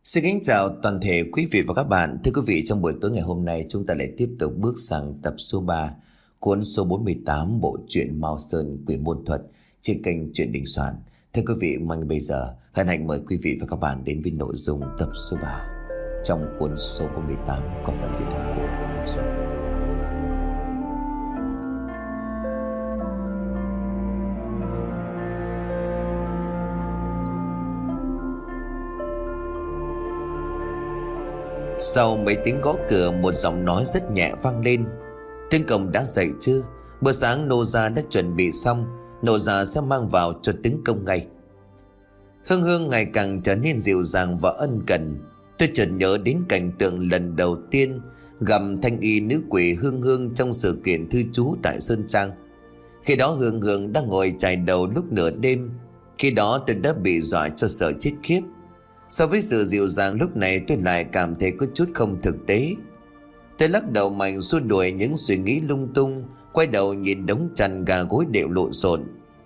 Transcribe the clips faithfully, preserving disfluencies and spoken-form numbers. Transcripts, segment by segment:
Xin kính chào toàn thể quý vị và các bạn. Thưa quý vị, trong buổi tối ngày hôm nay chúng ta lại tiếp tục bước sang tập số ba cuốn số bốn mươi tám bộ truyện Mao Sơn Quỷ Môn Thuật trên kênh Truyện Đình Soạn. Thưa quý vị, ngay bây giờ hân hạnh mời quý vị và các bạn đến với nội dung tập số ba trong cuốn số bốn mươi tám có phần diễn đọc của Mao Sơn. Sau mấy tiếng gõ cửa, một giọng nói rất nhẹ vang lên. Tướng Công đã dậy chưa? Bữa sáng nô gia đã chuẩn bị xong, nô gia sẽ mang vào cho tướng công ngay. Hương Hương ngày càng trở nên dịu dàng và ân cần. Tôi chợt nhớ đến cảnh tượng lần đầu tiên gặp thanh y nữ quỷ Hương Hương trong sự kiện thư trú tại Sơn Trang. Khi đó Hương Hương đang ngồi chải đầu lúc nửa đêm. Khi đó tôi đã bị dọa cho sợ chết khiếp. So với sự dịu dàng lúc này, tôi lại cảm thấy có chút không thực tế. Tôi lắc đầu mạnh xua đuổi những suy nghĩ lung tung, quay đầu nhìn đống chăn gà gối đều lộn xộn.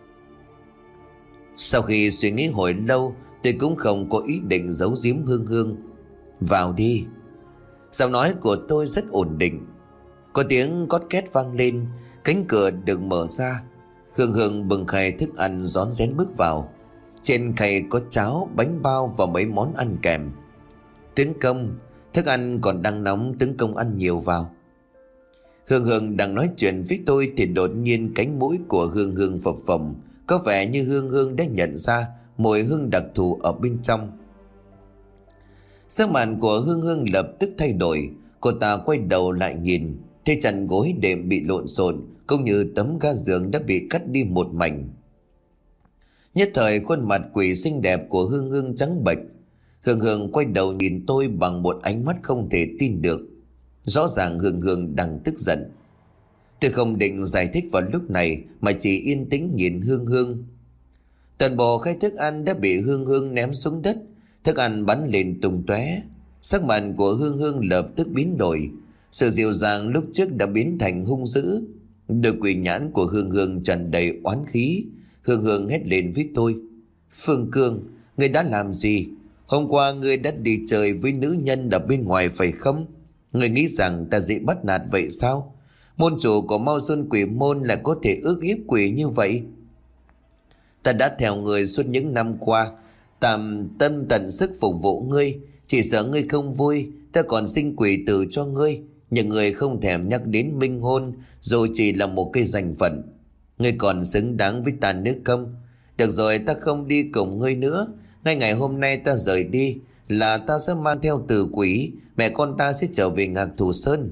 Sau khi suy nghĩ hồi lâu, tôi cũng không có ý định giấu giếm Hương Hương. Vào đi. Giọng nói của tôi rất ổn định. Có tiếng cót két vang lên, cánh cửa được mở ra. Hương Hương bưng khay thức ăn rón rén bước vào. Trên khay có cháo, bánh bao và mấy món ăn kèm. Tướng công, thức ăn còn đang nóng, tướng công ăn nhiều vào. Hương Hương đang nói chuyện với tôi thì đột nhiên cánh mũi của Hương Hương phập phồng. Có vẻ như Hương Hương đã nhận ra mùi hương đặc thù ở bên trong. Sắc mặt của Hương Hương lập tức thay đổi. Cô ta quay đầu lại nhìn, thấy chăn gối đệm bị lộn xộn, cũng như tấm ga giường đã bị cắt đi một mảnh. Nhất thời khuôn mặt quỷ xinh đẹp của Hương Hương trắng bệch. Hương Hương quay đầu nhìn tôi bằng một ánh mắt không thể tin được. Rõ ràng Hương Hương đang tức giận. Tôi không định giải thích vào lúc này, mà chỉ yên tĩnh nhìn Hương Hương. Toàn bộ khay thức ăn đã bị Hương Hương ném xuống đất. Thức ăn bắn lên tung tóe. Sắc mặt của Hương Hương lập tức biến đổi. Sự dịu dàng lúc trước đã biến thành hung dữ. Đôi quỷ nhãn của Hương Hương tràn đầy oán khí. Hương Hương hét lên với tôi. Phương Cương, ngươi đã làm gì? Hôm qua ngươi đã đi chơi với nữ nhân ở bên ngoài phải không? Ngươi nghĩ rằng ta dễ bắt nạt vậy sao? Môn chủ của Mao Sơn Quỷ Môn lại có thể ước hiếp quỷ như vậy? Ta đã theo ngươi suốt những năm qua, tạm tâm tận sức phục vụ ngươi. Chỉ sợ ngươi không vui, ta còn sinh quỷ tử cho ngươi. Nhưng ngươi không thèm nhắc đến minh hôn, dù chỉ là một cái danh phận. Ngươi còn xứng đáng với ta nữa không? Được rồi, ta không đi cùng ngươi nữa. Ngay ngày hôm nay ta rời đi là ta sẽ mang theo tử quỷ. Mẹ con ta sẽ trở về Ngạc Thù Sơn.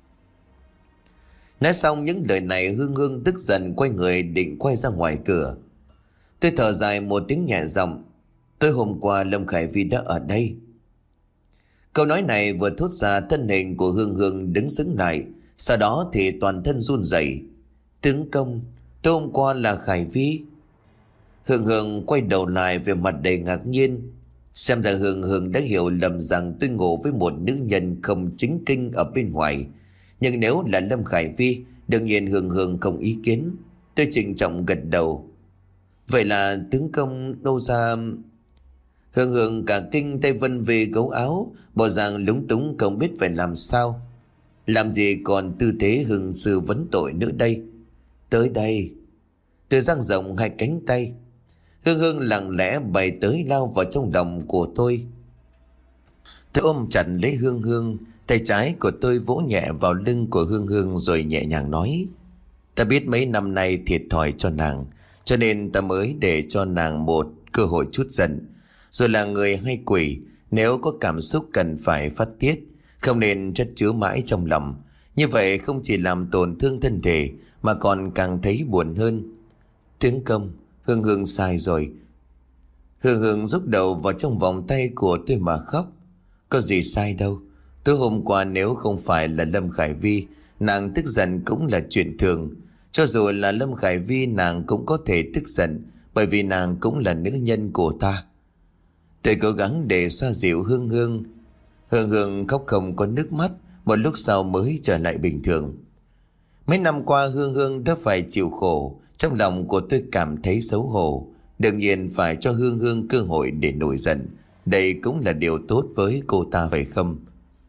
Nói xong những lời này, Hương Hương tức giận quay người định quay ra ngoài cửa. Tôi thở dài một tiếng nhẹ giọng. Tối hôm qua Lâm Khải Vi đã ở đây. Câu nói này vừa thốt ra, thân hình của Hương Hương đứng sững lại. Sau đó thì toàn thân run rẩy. Tướng công, tối hôm qua là Khải Vi. Hương Hương quay đầu lại về mặt đầy ngạc nhiên. Xem ra Hương Hương đã hiểu lầm rằng tôi ngủ với một nữ nhân không chính kinh ở bên ngoài. Nhưng nếu là Lâm Khải Vi, đương nhiên Hương Hương không ý kiến. Tôi trịnh trọng gật đầu. Vậy là tướng công nô gia... Hương Hương cả kinh, tay vân về gấu áo, bộ dạng lúng túng không biết phải làm sao. Làm gì còn tư thế hương sư vấn tội nữa đây. Tới đây. Tôi dang rộng hai cánh tay. Hương Hương lặng lẽ bày tới lao vào trong lòng của tôi. Tôi ôm chặt lấy Hương Hương. Tay trái của tôi vỗ nhẹ vào lưng của Hương Hương rồi nhẹ nhàng nói. Ta biết mấy năm nay thiệt thòi cho nàng, cho nên ta mới để cho nàng một cơ hội chút giận. Rồi là người hay quỷ, nếu có cảm xúc cần phải phát tiết, không nên chất chứa mãi trong lòng. Như vậy không chỉ làm tổn thương thân thể, mà còn càng thấy buồn hơn. Tướng công, Hương Hương sai rồi. Hương Hương rúc đầu vào trong vòng tay của tôi mà khóc. Có gì sai đâu. Tối hôm qua nếu không phải là Lâm Khải Vi, nàng tức giận cũng là chuyện thường. Cho dù là Lâm Khải Vi, nàng cũng có thể tức giận, bởi vì nàng cũng là nữ nhân của ta. Tôi cố gắng để xoa dịu Hương Hương. Hương Hương khóc không có nước mắt, một lúc sau mới trở lại bình thường. Mấy năm qua Hương Hương đã phải chịu khổ. Trong lòng của tôi cảm thấy xấu hổ. Đương nhiên phải cho Hương Hương cơ hội để nổi giận. Đây cũng là điều tốt với cô ta phải không?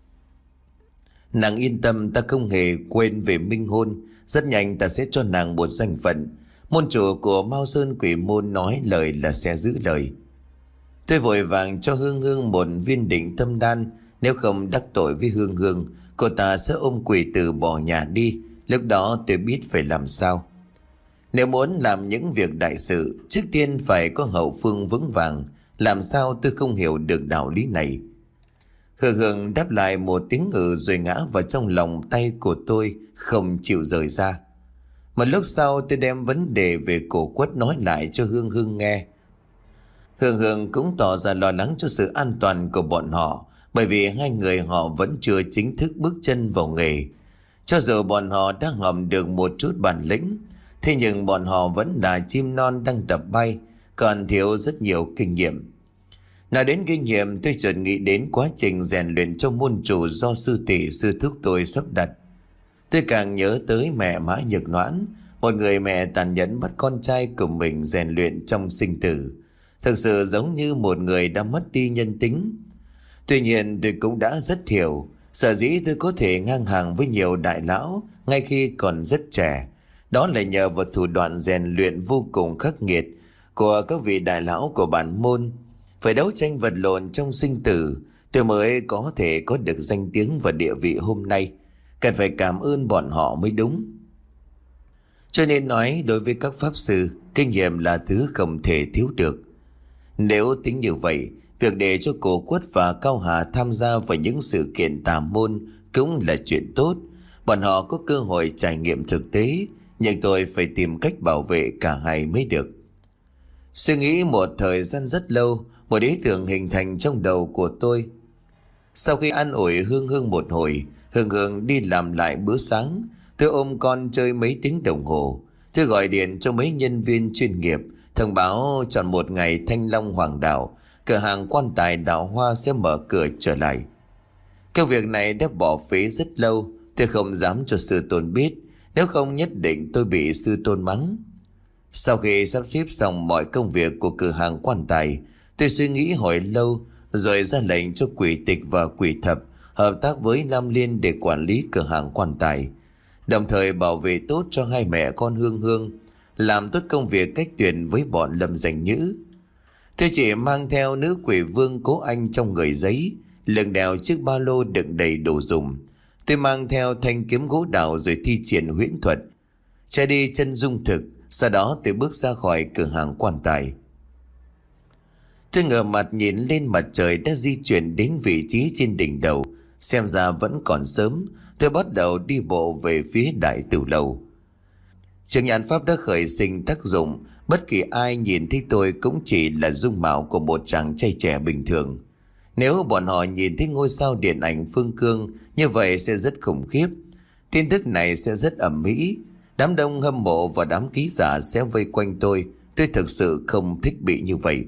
Nàng yên tâm, ta không hề quên về minh hôn. Rất nhanh ta sẽ cho nàng một danh phận. Môn chủ của Mao Sơn Quỷ Môn nói lời là sẽ giữ lời. Tôi vội vàng cho Hương Hương một viên định tâm đan. Nếu không đắc tội với Hương Hương, cô ta sẽ ôm quỷ tử bỏ nhà đi. Lúc đó tôi biết phải làm sao. Nếu muốn làm những việc đại sự, trước tiên phải có hậu phương vững vàng. Làm sao tôi không hiểu được đạo lý này? Hương Hương đáp lại một tiếng ừ rồi ngã vào trong lòng tay của tôi, không chịu rời ra. Một lúc sau tôi đem vấn đề về cổ quất nói lại cho Hương Hương nghe. Hương Hương cũng tỏ ra lo lắng cho sự an toàn của bọn họ, bởi vì hai người họ vẫn chưa chính thức bước chân vào nghề. Cho dù bọn họ đã học được một chút bản lĩnh, thế nhưng bọn họ vẫn là chim non đang tập bay, còn thiếu rất nhiều kinh nghiệm. Nói đến kinh nghiệm, tôi chợt nghĩ đến quá trình rèn luyện cho môn chủ do sư tỷ sư thúc tôi sắp đặt. Tôi càng nhớ tới mẹ Mã Nhược Noãn, một người mẹ tàn nhẫn bắt con trai của mình rèn luyện trong sinh tử. Thực sự giống như một người đã mất đi nhân tính. Tuy nhiên tôi cũng đã rất hiểu, sở dĩ tôi có thể ngang hàng với nhiều đại lão ngay khi còn rất trẻ. Đó là nhờ vào thủ đoạn rèn luyện vô cùng khắc nghiệt của các vị đại lão của bản môn. Phải đấu tranh vật lộn trong sinh tử, tôi mới có thể có được danh tiếng và địa vị hôm nay. Cần phải cảm ơn bọn họ mới đúng. Cho nên nói đối với các pháp sư, kinh nghiệm là thứ không thể thiếu được. Nếu tính như vậy, việc để cho Cổ Quất và Cao Hà tham gia vào những sự kiện tà môn cũng là chuyện tốt. Bọn họ có cơ hội trải nghiệm thực tế, nhưng tôi phải tìm cách bảo vệ cả hai mới được. Suy nghĩ một thời gian rất lâu, một ý tưởng hình thành trong đầu của tôi. Sau khi an ủi Hương Hương một hồi, Hương Hương đi làm lại bữa sáng. Tôi ôm con chơi mấy tiếng đồng hồ. Tôi gọi điện cho mấy nhân viên chuyên nghiệp, thông báo chọn một ngày Thanh Long Hoàng Đạo, cửa hàng quan tài đạo hoa sẽ mở cửa trở lại. Cái việc này đã bỏ phí rất lâu. Tôi không dám cho sư tôn biết, nếu không nhất định tôi bị sư tôn mắng. Sau khi sắp xếp xong mọi công việc của cửa hàng quan tài, tôi suy nghĩ hồi lâu rồi ra lệnh cho Quỷ Tịch và Quỷ Thập hợp tác với Lam Liên để quản lý cửa hàng quan tài, đồng thời bảo vệ tốt cho hai mẹ con Hương Hương, làm tốt công việc cách tuyển với bọn Lâm Danh Nhữ. Tôi chỉ mang theo nữ quỷ vương Cố Anh trong người giấy, lưng đeo chiếc ba lô đựng đầy đồ dùng. Tôi mang theo thanh kiếm gỗ đào rồi thi triển huyễn thuật, chạy đi chân dung thực. Sau đó tôi bước ra khỏi cửa hàng quan tài. Tôi ngửa mặt nhìn lên mặt trời đã di chuyển đến vị trí trên đỉnh đầu. Xem ra vẫn còn sớm. Tôi bắt đầu đi bộ về phía đại tử lầu. Trường nhãn pháp đã khởi sinh tác dụng. Bất kỳ ai nhìn thấy tôi cũng chỉ là dung mạo của một chàng trai trẻ bình thường. Nếu bọn họ nhìn thấy ngôi sao điện ảnh Phương Cương, như vậy sẽ rất khủng khiếp. Tin tức này sẽ rất ầm ĩ. Đám đông hâm mộ và đám ký giả sẽ vây quanh tôi. Tôi thực sự không thích bị như vậy.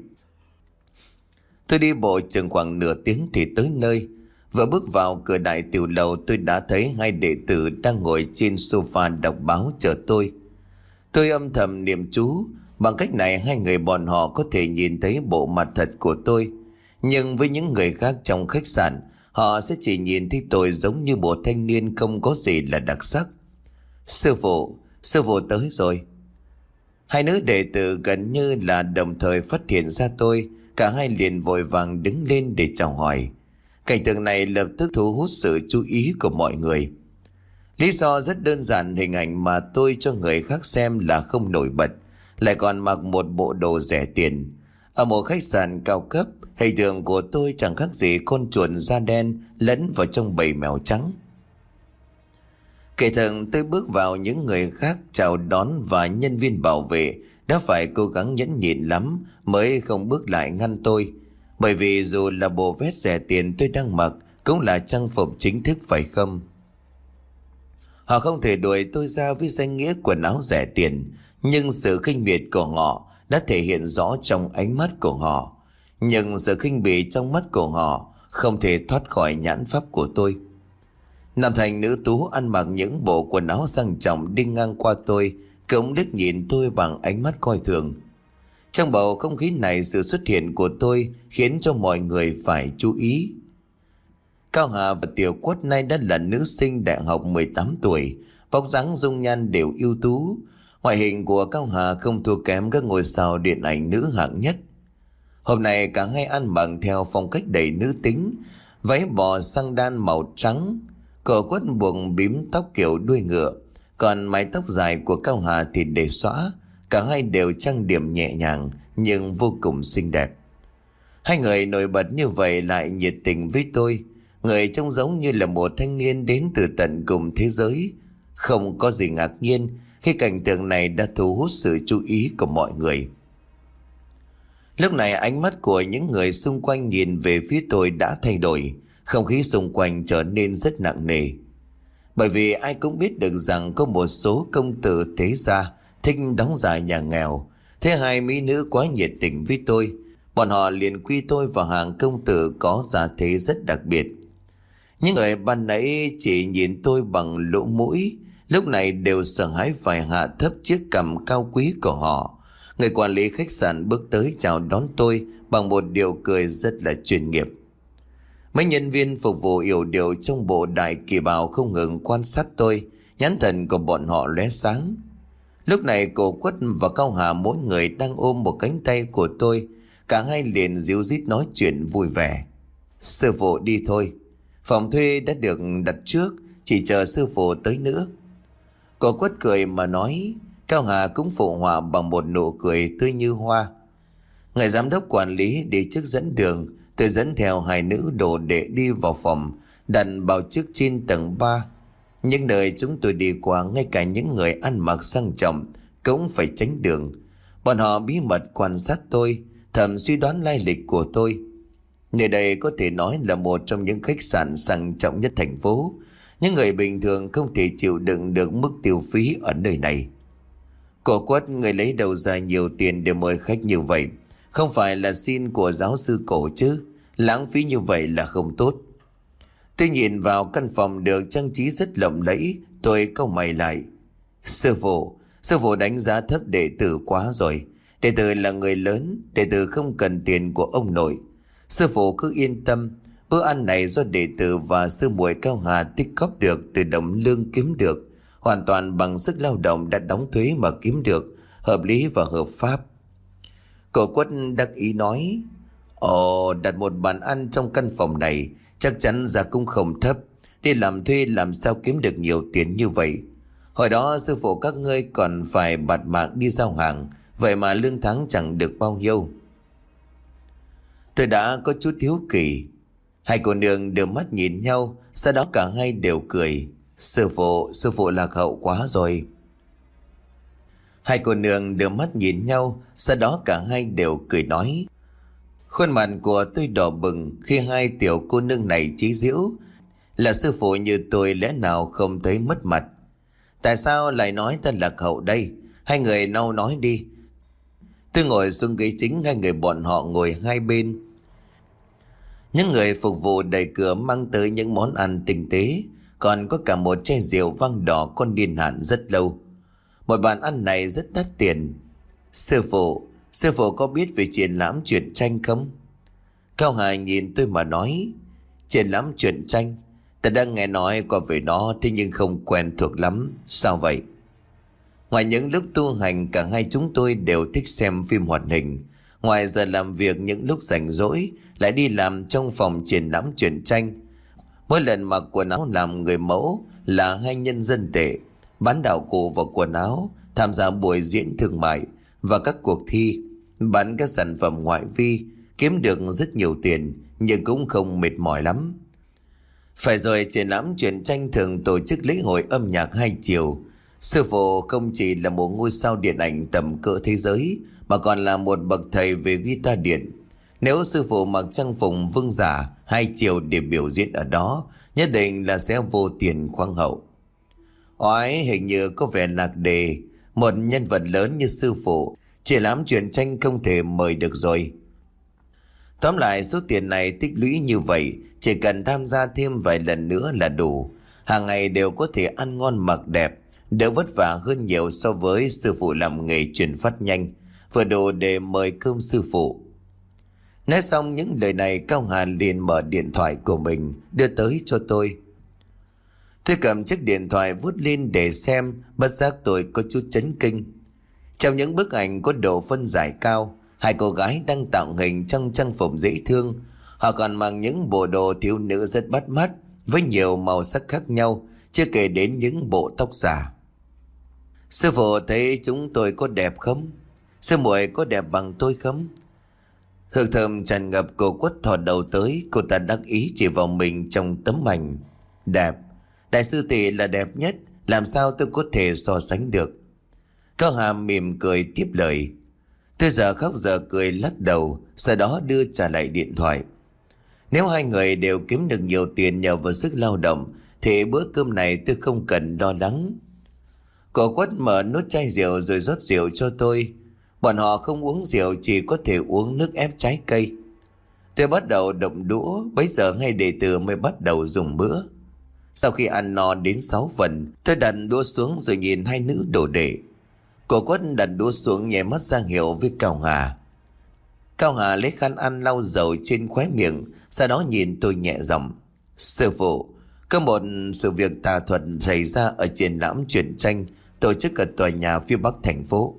Tôi đi bộ chừng khoảng nửa tiếng thì tới nơi. Vừa bước vào cửa đại tiểu lầu, tôi đã thấy hai đệ tử đang ngồi trên sofa đọc báo chờ tôi. Tôi âm thầm niệm chú. Bằng cách này hai người bọn họ có thể nhìn thấy bộ mặt thật của tôi. Nhưng với những người khác trong khách sạn, họ sẽ chỉ nhìn thấy tôi giống như một thanh niên không có gì là đặc sắc. Sư phụ, sư phụ tới rồi. Hai nữ đệ tử gần như là đồng thời phát hiện ra tôi. Cả hai liền vội vàng đứng lên để chào hỏi. Cảnh tượng này lập tức thu hút sự chú ý của mọi người. Lý do rất đơn giản, hình ảnh mà tôi cho người khác xem là không nổi bật, lại còn mặc một bộ đồ rẻ tiền. Ở một khách sạn cao cấp, hình tượng của tôi chẳng khác gì con chuột da đen lẫn vào trong bầy mèo trắng. Kể thần tôi bước vào, những người khác chào đón và nhân viên bảo vệ đã phải cố gắng nhẫn nhịn lắm mới không bước lại ngăn tôi. Bởi vì dù là bộ vest rẻ tiền tôi đang mặc cũng là trang phục chính thức phải không? Họ không thể đuổi tôi ra với danh nghĩa quần áo rẻ tiền, nhưng sự khinh miệt của họ đã thể hiện rõ trong ánh mắt của họ. Nhưng sự khinh bỉ trong mắt của họ không thể thoát khỏi nhãn pháp của tôi. Nam thành nữ tú ăn mặc những bộ quần áo sang trọng đi ngang qua tôi cũng liếc nhìn tôi bằng ánh mắt coi thường. Trong bầu không khí này, sự xuất hiện của tôi khiến cho mọi người phải chú ý. Cao Hà và Tiểu Quất nay đã là nữ sinh đại học mười tám tuổi, vóc dáng dung nhan đều ưu tú. Ngoại hình của Cao Hà không thua kém các ngôi sao điện ảnh nữ hạng nhất. Hôm nay cả hai ăn mặc theo phong cách đầy nữ tính, váy bò xăng đan màu trắng, cổ Quất buộc bím tóc kiểu đuôi ngựa, còn mái tóc dài của Cao Hà thì để xõa. Cả hai đều trang điểm nhẹ nhàng nhưng vô cùng xinh đẹp. Hai người nổi bật như vậy lại nhiệt tình với tôi. Người trông giống như là một thanh niên đến từ tận cùng thế giới. Không có gì ngạc nhiên khi cảnh tượng này đã thu hút sự chú ý của mọi người. Lúc này ánh mắt của những người xung quanh nhìn về phía tôi đã thay đổi. Không khí xung quanh trở nên rất nặng nề. Bởi vì ai cũng biết được rằng có một số công tử thế gia thích đóng giả nhà nghèo. Thế hai mỹ nữ quá nhiệt tình với tôi, bọn họ liền quy tôi vào hàng công tử có gia thế rất đặc biệt. Những người ban nãy chỉ nhìn tôi bằng lỗ mũi, lúc này đều sợ hãi phải hạ thấp chiếc cằm cao quý của họ. Người quản lý khách sạn bước tới chào đón tôi bằng một điệu cười rất là chuyên nghiệp. Mấy nhân viên phục vụ yểu điệu trong bộ đại kỳ bào không ngừng quan sát tôi, nhãn thần của bọn họ lóe sáng. Lúc này cô Quất và Cao Hà mỗi người đang ôm một cánh tay của tôi. Cả hai liền díu dít nói chuyện vui vẻ. Sư phụ đi thôi, phòng thuê đã được đặt trước, chỉ chờ sư phụ tới nữa. Cô Quất cười mà nói. Cao Hà cũng phụ họa bằng một nụ cười tươi như hoa. Người giám đốc quản lý đi trước dẫn đường. Tôi dẫn theo hai nữ đồ đệ đi vào phòng đặt báo trước trên tầng ba. Những nơi chúng tôi đi qua, ngay cả những người ăn mặc sang trọng cũng phải tránh đường. Bọn họ bí mật quan sát tôi, thầm suy đoán lai lịch của tôi. Nơi đây có thể nói là một trong những khách sạn sang trọng nhất thành phố. Những người bình thường không thể chịu đựng được mức tiêu phí ở nơi này. Cô Quất, người lấy đầu ra nhiều tiền để mời khách như vậy, không phải là xin của giáo sư Cổ chứ? Lãng phí như vậy là không tốt. Tôi nhìn vào căn phòng được trang trí rất lộng lẫy, tôi cau mày lại. Sư phụ, sư phụ đánh giá thấp đệ tử quá rồi. Đệ tử là người lớn, đệ tử không cần tiền của ông nội. Sư phụ cứ yên tâm, bữa ăn này do đệ tử và sư muội Cao Hà tích góp được từ đồng lương kiếm được, hoàn toàn bằng sức lao động đã đóng thuế mà kiếm được, hợp lý và hợp pháp. Cô Quất đắc ý nói. Ồ, đặt một bàn ăn trong căn phòng này chắc chắn giá cũng không thấp. Đi làm thuê làm sao kiếm được nhiều tiền như vậy? Hồi đó sư phụ các ngươi còn phải bạt mạng đi giao hàng, vậy mà lương tháng chẳng được bao nhiêu. Tôi đã có chút hiếu kỳ. Hai cô nương đưa mắt nhìn nhau, sau đó cả hai đều cười. Sư phụ, sư phụ lạc hậu quá rồi. Hai cô nương đưa mắt nhìn nhau, sau đó cả hai đều cười nói. Khuôn mặt của tôi đỏ bừng khi hai tiểu cô nương này chế giễu. Là sư phụ như tôi lẽ nào không thấy mất mặt? Tại sao lại nói ta lạc hậu đây? Hai người mau nói đi. Tôi ngồi xuống ghế chính, hai người bọn họ ngồi hai bên. Những người phục vụ đẩy cửa mang tới những món ăn tinh tế, còn có cả một chai rượu vang đỏ con niên hạn rất lâu. Một bàn ăn này rất đắt tiền. Sư phụ, sư phụ có biết về triển lãm truyện tranh không? Cao Hà nhìn tôi mà nói. Triển lãm truyện tranh? Ta đang nghe nói qua về nó, thế nhưng không quen thuộc lắm. Sao vậy? Ngoài những lúc tu hành, cả hai chúng tôi đều thích xem phim hoạt hình. Ngoài giờ làm việc, những lúc rảnh rỗi lại đi làm trong phòng triển lãm truyện tranh. Mỗi lần mặc quần áo làm người mẫu là hai nhân dân tệ, bán đạo cụ và quần áo, tham gia buổi diễn thương mại và các cuộc thi, bán các sản phẩm ngoại vi, kiếm được rất nhiều tiền nhưng cũng không mệt mỏi lắm. Phải rồi, triển lãm truyện tranh thường tổ chức lễ hội âm nhạc hai chiều. Sư phụ không chỉ là một ngôi sao điện ảnh tầm cỡ thế giới mà còn là một bậc thầy về guitar điện. Nếu sư phụ mặc trang phục vương giả hai chiều để biểu diễn ở đó, nhất định là sẽ vô tiền khoáng hậu. Oái, hình như có vẻ lạc đề. Một nhân vật lớn như sư phụ, triển lãm truyện tranh không thể mời được rồi. Tóm lại, số tiền này tích lũy như vậy, chỉ cần tham gia thêm vài lần nữa là đủ. Hàng ngày đều có thể ăn ngon mặc đẹp, đỡ vất vả hơn nhiều so với sư phụ làm nghề truyền phát nhanh vừa đủ để mời cơm sư phụ. Nói xong những lời này, Cao Hà liền mở điện thoại của mình đưa tới cho tôi. Tôi cầm chiếc điện thoại vút lên để xem, bất giác tôi có chút chấn kinh. Trong những bức ảnh có độ phân giải cao, hai cô gái đang tạo hình trong trang phục dễ thương. Họ còn mặc những bộ đồ thiếu nữ rất bắt mắt với nhiều màu sắc khác nhau, chưa kể đến những bộ tóc giả. Sư phụ thấy chúng tôi có đẹp không? Sư muội có đẹp bằng tôi không? Hương thơm tràn ngập cô Quất thò đầu tới, cô ta đắc ý chỉ vào mình trong tấm ảnh. Đẹp, đại sư tỷ là đẹp nhất, làm sao tôi có thể so sánh được? Cao Hà mỉm cười tiếp lời. Tôi giờ khóc giờ cười lắc đầu, sau đó đưa trả lại điện thoại. Nếu hai người đều kiếm được nhiều tiền nhờ vào sức lao động thì bữa cơm này tôi không cần lo lắng. Cô Quất mở nút chai rượu rồi rót rượu cho tôi. Bọn họ không uống rượu, chỉ có thể uống nước ép trái cây. Tôi bắt đầu động đũa, bấy giờ hai đệ tử mới bắt đầu dùng bữa. Sau khi ăn no đến sáu phần, tôi đặt đũa xuống rồi nhìn hai nữ đồ đệ. Cô Quất đặt đũa xuống nhẹ mắt ra hiệu với Cao Hà. Cao Hà lấy khăn ăn lau dầu trên khóe miệng, sau đó nhìn tôi nhẹ giọng. Sư phụ, có một sự việc tà thuật xảy ra ở triển lãm truyện tranh tổ chức ở tòa nhà phía bắc thành phố.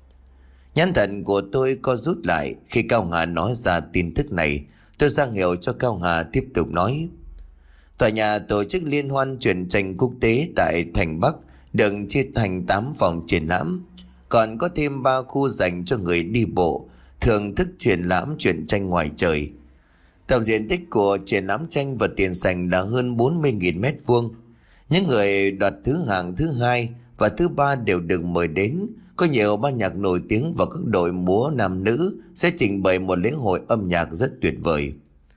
Nhãn thần của tôi co rút lại khi Cao Hà nói ra tin tức này. Tôi ra hiệu cho Cao Hà tiếp tục nói. Tòa nhà tổ chức liên hoan truyện tranh quốc tế tại thành Bắc được chia thành tám phòng triển lãm, còn có thêm ba khu dành cho người đi bộ thưởng thức triển lãm truyện tranh ngoài trời. Tổng diện tích của triển lãm tranh và tiền sảnh là hơn bốn mươi nghìn mét vuông. Những người đoạt thứ hạng thứ hai và thứ ba đều được mời đến. Có nhiều ban nhạc nổi tiếng và các đội múa nam nữ sẽ trình bày một lễ hội âm nhạc rất tuyệt vời.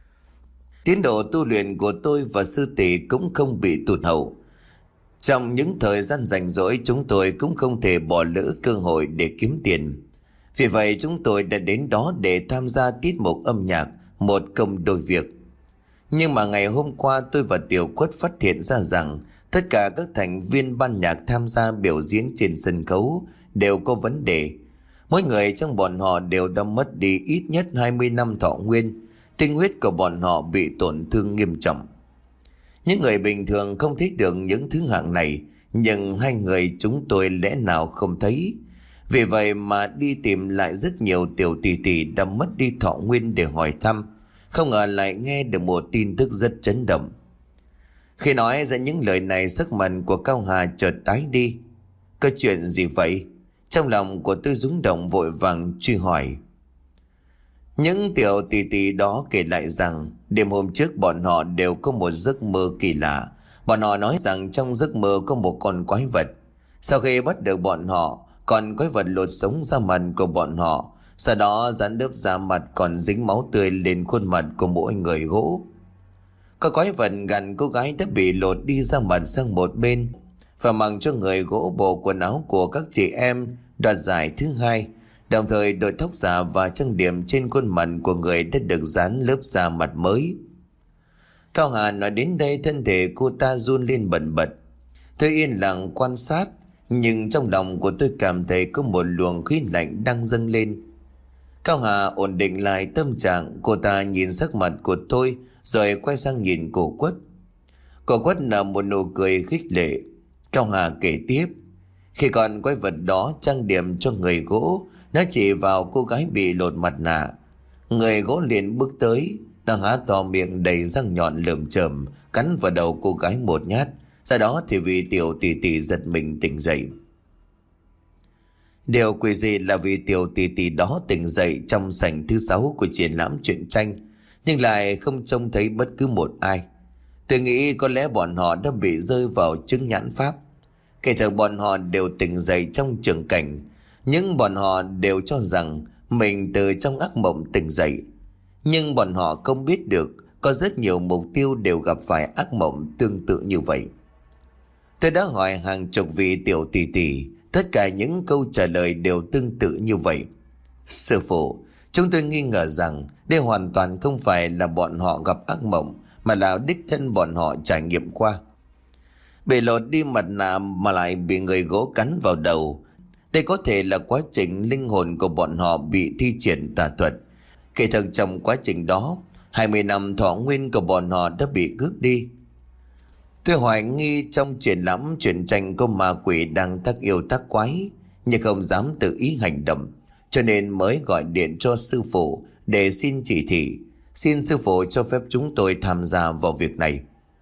Tiến độ tu luyện của tôi và sư tỷ cũng không bị tụt hậu. Trong những thời gian rảnh rỗi, chúng tôi cũng không thể bỏ lỡ cơ hội để kiếm tiền. Vì vậy chúng tôi đã đến đó để tham gia tiết mục âm nhạc, một công đôi việc. Nhưng mà ngày hôm qua tôi và Tiểu Quất phát hiện ra rằng tất cả các thành viên ban nhạc tham gia biểu diễn trên sân khấu đều có vấn đề. Mỗi người trong bọn họ đều đã mất đi ít nhất hai mươi năm thọ nguyên. Tinh huyết của bọn họ bị tổn thương nghiêm trọng. Những người bình thường không thấy được những thứ hạng này, nhưng hai người chúng tôi lẽ nào không thấy. Vì vậy mà đi tìm lại rất nhiều tiểu tỷ tỷ đã mất đi thọ nguyên để hỏi thăm. Không ngờ lại nghe được một tin tức rất chấn động. Khi nói ra những lời này, sắc mặt của Cao Hà chợt tái đi. Có chuyện gì vậy? Trong lòng của tôi rung động, vội vàng truy hỏi. Những tiểu tỷ tỷ đó kể lại rằng đêm hôm trước bọn họ đều có một giấc mơ kỳ lạ. Bọn họ nói rằng trong giấc mơ có một con quái vật. Sau khi bắt được bọn họ, con quái vật lột sống da mặt của bọn họ, sau đó dán lớp da mặt còn dính máu tươi lên khuôn mặt của mỗi người gỗ. Con quái vật gặn cô gái đã bị lột đi da mặt sang một bên và mặc cho người gỗ bộ quần áo của các chị em đoạt giải thứ hai, đồng thời đội tóc giả và trang điểm trên khuôn mặt của người đã được dán lớp da mặt mới. Cao Hà nói đến đây, thân thể cô ta run lên bần bật. Tôi yên lặng quan sát, nhưng trong lòng của tôi cảm thấy có một luồng khí lạnh đang dâng lên. Cao Hà ổn định lại tâm trạng, cô ta nhìn sắc mặt của tôi rồi quay sang nhìn cô Quất. Cô Quất nở một nụ cười khích lệ. Cao Hà kể tiếp. Khi con quái vật đó trang điểm cho người gỗ, nó chỉ vào cô gái bị lột mặt nạ. Người gỗ liền bước tới, đang há to miệng đầy răng nhọn lởm chởm, cắn vào đầu cô gái một nhát. Sau đó thì vì tiểu tỷ tỷ giật mình tỉnh dậy. Điều quỷ dị là vì tiểu tỷ tỷ đó tỉnh dậy trong sảnh thứ sáu của triển lãm truyện tranh, nhưng lại không trông thấy bất cứ một ai. Tôi nghĩ có lẽ bọn họ đã bị rơi vào chứng nhãn pháp. Kể từ bọn họ đều tỉnh dậy trong trường cảnh, nhưng bọn họ đều cho rằng mình từ trong ác mộng tỉnh dậy. Nhưng bọn họ không biết được có rất nhiều mục tiêu đều gặp phải ác mộng tương tự như vậy. Tôi đã hỏi hàng chục vị tiểu tỷ tỷ, tất cả những câu trả lời đều tương tự như vậy. Sư phụ, chúng tôi nghi ngờ rằng đây hoàn toàn không phải là bọn họ gặp ác mộng, mà là đích thân bọn họ trải nghiệm qua. Bị lột đi mặt nạ mà lại bị người gỗ cắn vào đầu. Đây có thể là quá trình linh hồn của bọn họ bị thi triển tà thuật. Kể thực trong quá trình đó, hai mươi năm thọ nguyên của bọn họ đã bị cướp đi. Tôi hoài nghi trong triển lãm truyện tranh có ma quỷ đang tác yêu tác quái, nhưng không dám tự ý hành động, cho nên mới gọi điện cho sư phụ để xin chỉ thị, xin sư phụ cho phép chúng tôi tham gia vào việc này.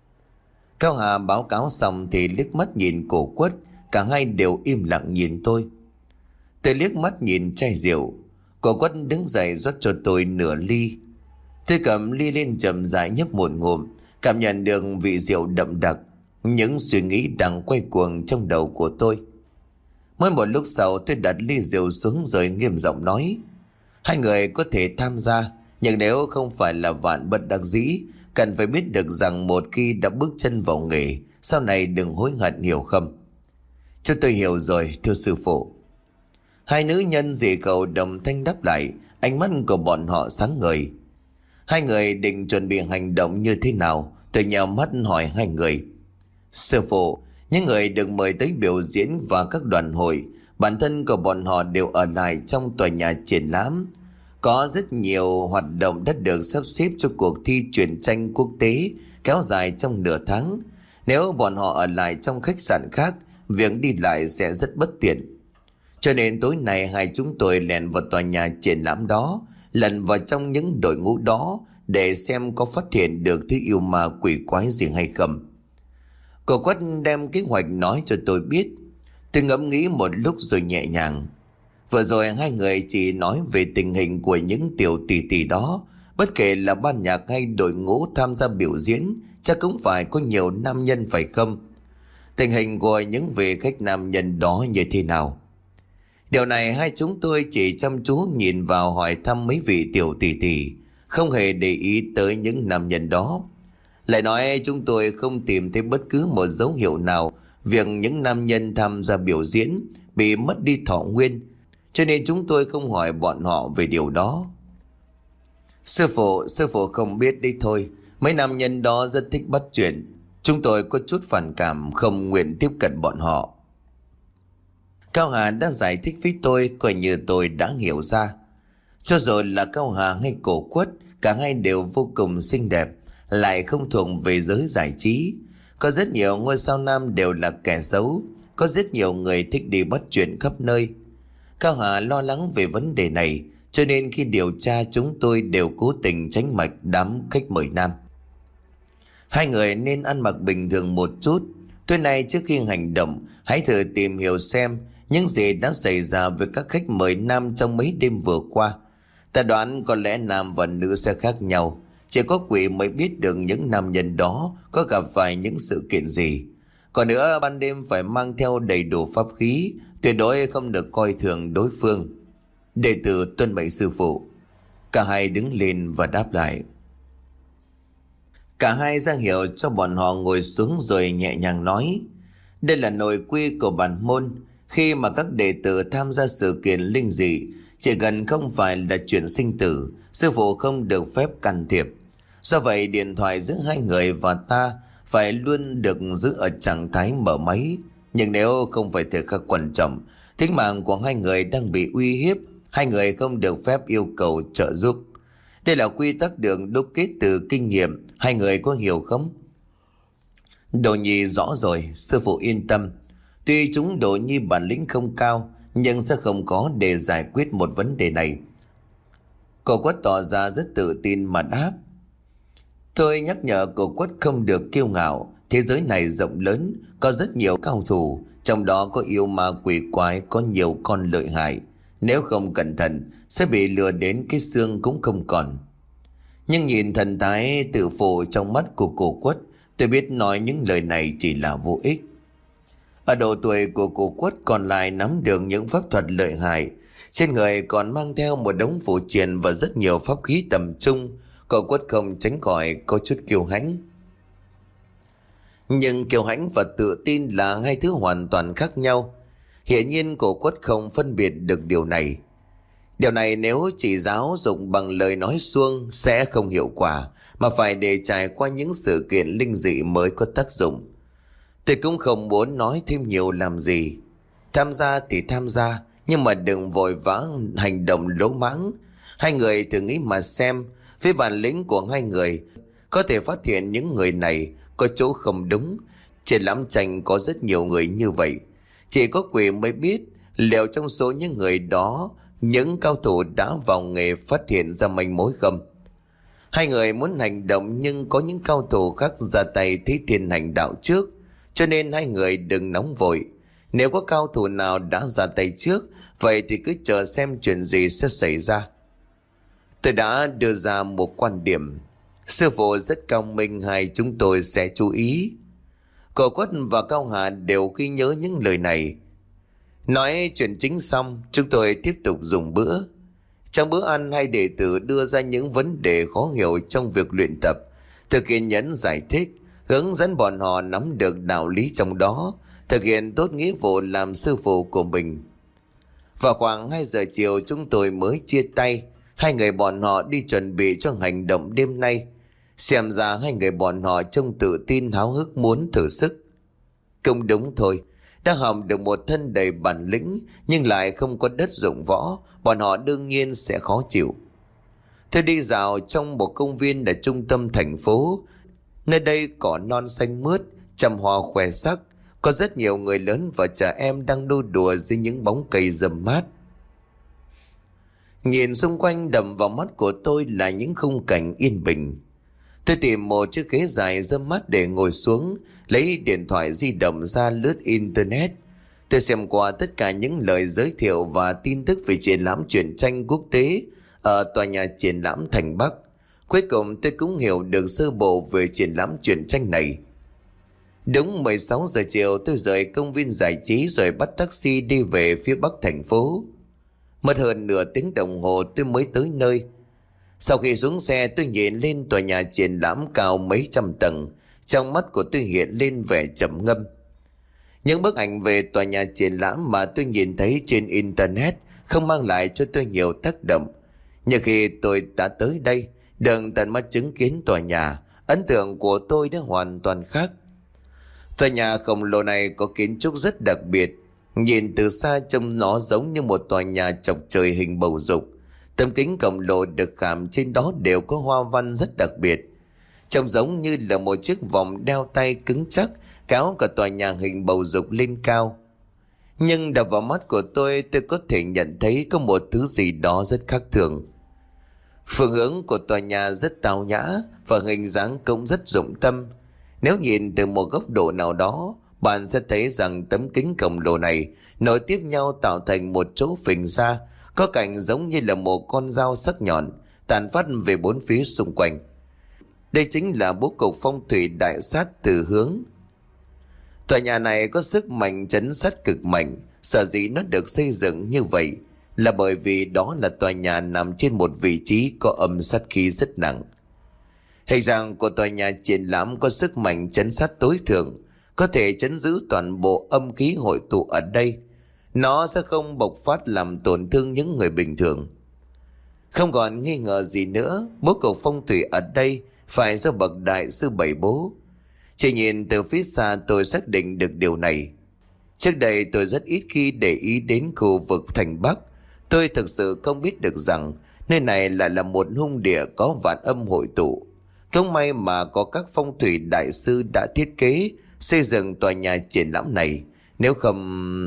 Cao Hà báo cáo xong thì liếc mắt nhìn Cổ Quất, cả hai đều im lặng nhìn tôi. Tôi liếc mắt nhìn chai rượu. Cổ Quất đứng dậy rót cho tôi nửa ly. Tôi cầm ly lên chậm rãi nhấp một ngụm, cảm nhận được vị rượu đậm đặc. Những suy nghĩ đang quay cuồng trong đầu của tôi. Mới một lúc sau tôi đặt ly rượu xuống rồi nghiêm giọng nói: hai người có thể tham gia, nhưng nếu không phải là vạn bất đắc dĩ, cần phải biết được rằng một khi đã bước chân vào nghề, sau này đừng hối hận, hiểu không? Cho tôi hiểu rồi, thưa sư phụ. Hai nữ nhân dị khẩu đồng thanh đáp lại, ánh mắt của bọn họ sáng ngời. Hai người định chuẩn bị hành động như thế nào? Tôi nhào mắt hỏi hai người: sư phụ, những người được mời tới biểu diễn và các đoàn hội, bản thân của bọn họ đều ở lại trong tòa nhà triển lãm. Có rất nhiều hoạt động đã được sắp xếp cho cuộc thi truyện tranh quốc tế kéo dài trong nửa tháng. Nếu bọn họ ở lại trong khách sạn khác, việc đi lại sẽ rất bất tiện. Cho nên tối nay hai chúng tôi lẻn vào tòa nhà triển lãm đó, lần vào trong những đội ngũ đó để xem có phát hiện được thứ yêu ma quỷ quái gì hay không. Cô Quất đem kế hoạch nói cho tôi biết. Tôi ngẫm nghĩ một lúc rồi nhẹ nhàng: vừa rồi hai người chỉ nói về tình hình của những tiểu tỷ tỷ đó. Bất kể là ban nhạc hay đội ngũ tham gia biểu diễn, chắc cũng phải có nhiều nam nhân phải không? Tình hình của những vị khách nam nhân đó như thế nào? Điều này hai chúng tôi chỉ chăm chú nhìn vào hỏi thăm mấy vị tiểu tỷ tỷ, không hề để ý tới những nam nhân đó. Lại nói chúng tôi không tìm thấy bất cứ một dấu hiệu nào việc những nam nhân tham gia biểu diễn bị mất đi thọ nguyên, cho nên chúng tôi không hỏi bọn họ về điều đó. Sư phụ, sư phụ không biết đi thôi. Mấy nam nhân đó rất thích bắt chuyện. Chúng tôi có chút phản cảm, không nguyện tiếp cận bọn họ. Cao Hà đã giải thích với tôi, coi như tôi đã hiểu ra. Cho dù là Cao Hà hay Cổ Quất, cả hai đều vô cùng xinh đẹp, lại không thuộc về giới giải trí. Có rất nhiều ngôi sao nam đều là kẻ xấu, có rất nhiều người thích đi bắt chuyện khắp nơi. Cao Hà lo lắng về vấn đề này, cho nên khi điều tra chúng tôi đều cố tình tránh mạch đám khách mời nam. Hai người nên ăn mặc bình thường một chút. Tối nay trước khi hành động, hãy thử tìm hiểu xem những gì đã xảy ra với các khách mời nam trong mấy đêm vừa qua. Ta đoán có lẽ nam và nữ sẽ khác nhau. Chỉ có quỷ mới biết được những nam nhân đó có gặp phải những sự kiện gì. Còn nữa, ban đêm phải mang theo đầy đủ pháp khí, tuyệt đối không được coi thường đối phương. Đệ tử tuân mệnh sư phụ. Cả hai đứng lên và đáp lại. Cả hai ra hiệu cho bọn họ ngồi xuống rồi nhẹ nhàng nói: đây là nội quy của bản môn. Khi mà các đệ tử tham gia sự kiện linh dị, chỉ cần không phải là chuyện sinh tử, sư phụ không được phép can thiệp. Do vậy điện thoại giữa hai người và ta phải luôn được giữ ở trạng thái mở máy. Nhưng nếu không phải thời khắc quan trọng, tính mạng của hai người đang bị uy hiếp, hai người không được phép yêu cầu trợ giúp. Đây là quy tắc được đúc kết từ kinh nghiệm, hai người có hiểu không? Đồ Nhi rõ rồi, sư phụ yên tâm. Tuy chúng Đồ Nhi bản lĩnh không cao, nhưng sẽ không có để giải quyết một vấn đề này. Cô Quất tỏ ra rất tự tin mà đáp. Tôi nhắc nhở cô Quất không được kiêu ngạo. Thế giới này rộng lớn, có rất nhiều cao thủ, trong đó có yêu ma quỷ quái, có nhiều con lợi hại. Nếu không cẩn thận sẽ bị lừa đến cái xương cũng không còn. Nhưng nhìn thần thái tự phụ trong mắt của cô Quất, tôi biết nói những lời này chỉ là vô ích. Ở độ tuổi của cô Quất còn lại nắm được những pháp thuật lợi hại, trên người còn mang theo một đống phù triện và rất nhiều pháp khí tầm trung. Cô Quất không tránh khỏi có chút kiêu hãnh. Nhưng kiêu hãnh và tự tin là hai thứ hoàn toàn khác nhau. Hiển nhiên cô Quất không phân biệt được điều này. Điều này nếu chỉ giáo dục bằng lời nói suông sẽ không hiệu quả, mà phải để trải qua những sự kiện linh dị mới có tác dụng. Tôi cũng không muốn nói thêm nhiều làm gì. Tham gia thì tham gia, nhưng mà đừng vội vã hành động lỗ mãng. Hai người thử nghĩ mà xem, với bản lĩnh của hai người có thể phát hiện những người này có chỗ không đúng. Triển lãm tranh có rất nhiều người như vậy, chỉ có quỷ mới biết liệu trong số những người đó những cao thủ đã vào nghề phát hiện ra manh mối không. Hai người muốn hành động, nhưng có những cao thủ khác ra tay thấy thiên hành đạo trước, cho nên hai người đừng nóng vội. Nếu có cao thủ nào đã ra tay trước, vậy thì cứ chờ xem chuyện gì sẽ xảy ra. Tôi đã đưa ra một quan điểm, sư phụ rất cao minh, hay chúng tôi sẽ chú ý. Cậu Quất và Cao Hà đều ghi nhớ những lời này. Nói chuyện chính xong, chúng tôi tiếp tục dùng bữa. Trong bữa ăn, hai đệ tử đưa ra những vấn đề khó hiểu trong việc luyện tập, thực hiện nhẫn giải thích, hướng dẫn bọn họ nắm được đạo lý trong đó, thực hiện tốt nghĩa vụ làm sư phụ của mình. Vào khoảng hai giờ chiều chúng tôi mới chia tay. Hai người bọn họ đi chuẩn bị cho hành động đêm nay. Xem ra hai người bọn họ trông tự tin háo hức muốn thử sức. Cũng đúng thôi, đã học được một thân đầy bản lĩnh nhưng lại không có đất dụng võ, bọn họ đương nhiên sẽ khó chịu. Tôi đi dạo trong một công viên ở trung tâm thành phố. Nơi đây cỏ non xanh mướt, trăm hoa khoe sắc, có rất nhiều người lớn và trẻ em đang đua đùa dưới những bóng cây rậm mát. Nhìn xung quanh đập vào mắt của tôi là những khung cảnh yên bình. Tôi tìm một chiếc ghế dài râm mát để ngồi xuống, lấy điện thoại di động ra lướt internet. Tôi xem qua tất cả những lời giới thiệu và tin tức về triển lãm truyện tranh quốc tế ở tòa nhà triển lãm Thành Bắc. Cuối cùng tôi cũng hiểu được sơ bộ về triển lãm truyện tranh này. Đúng mười sáu giờ chiều tôi rời công viên giải trí rồi bắt taxi đi về phía bắc thành phố. Mất hơn nửa tiếng đồng hồ tôi mới tới nơi. Sau khi xuống xe tôi nhìn lên tòa nhà triển lãm cao mấy trăm tầng. Trong mắt của tôi hiện lên vẻ trầm ngâm. Những bức ảnh về tòa nhà triển lãm mà tôi nhìn thấy trên internet không mang lại cho tôi nhiều tác động. Nhưng khi tôi đã tới đây, được tận mắt chứng kiến tòa nhà, ấn tượng của tôi đã hoàn toàn khác. Tòa nhà khổng lồ này có kiến trúc rất đặc biệt. Nhìn từ xa trông nó giống như một tòa nhà chọc trời hình bầu dục. Tấm kính khổng lồ được khảm trên đó đều có hoa văn rất đặc biệt, trông giống như là một chiếc vòng đeo tay cứng chắc kéo cả tòa nhà hình bầu dục lên cao. Nhưng đập vào mắt của tôi, tôi có thể nhận thấy có một thứ gì đó rất khác thường. Phương hướng của tòa nhà rất tao nhã và hình dáng cũng rất dụng tâm. Nếu nhìn từ một góc độ nào đó, bạn sẽ thấy rằng tấm kính khổng lồ này nối tiếp nhau tạo thành một chỗ phình ra, có cạnh giống như là một con dao sắc nhọn tàn phát về bốn phía xung quanh. Đây chính là bố cục phong thủy đại sát từ hướng. Tòa nhà này có sức mạnh trấn sát cực mạnh. Sở dĩ nó được xây dựng như vậy là bởi vì đó là tòa nhà nằm trên một vị trí có âm sát khí rất nặng. Hình dạng của tòa nhà triển lãm có sức mạnh trấn sát tối thượng, có thể trấn giữ toàn bộ âm khí hội tụ ở đây. Nó sẽ không bộc phát làm tổn thương những người bình thường. Không còn nghi ngờ gì nữa, bố cục phong thủy ở đây phải do bậc đại sư bày bố. Chỉ nhìn từ phía xa tôi xác định được điều này. Trước đây tôi rất ít khi để ý đến khu vực thành Bắc. Tôi thực sự không biết được rằng nơi này lại là một hung địa có vạn âm hội tụ. Không may mà có các phong thủy đại sư đã thiết kế xây dựng tòa nhà triển lãm này. Nếu không...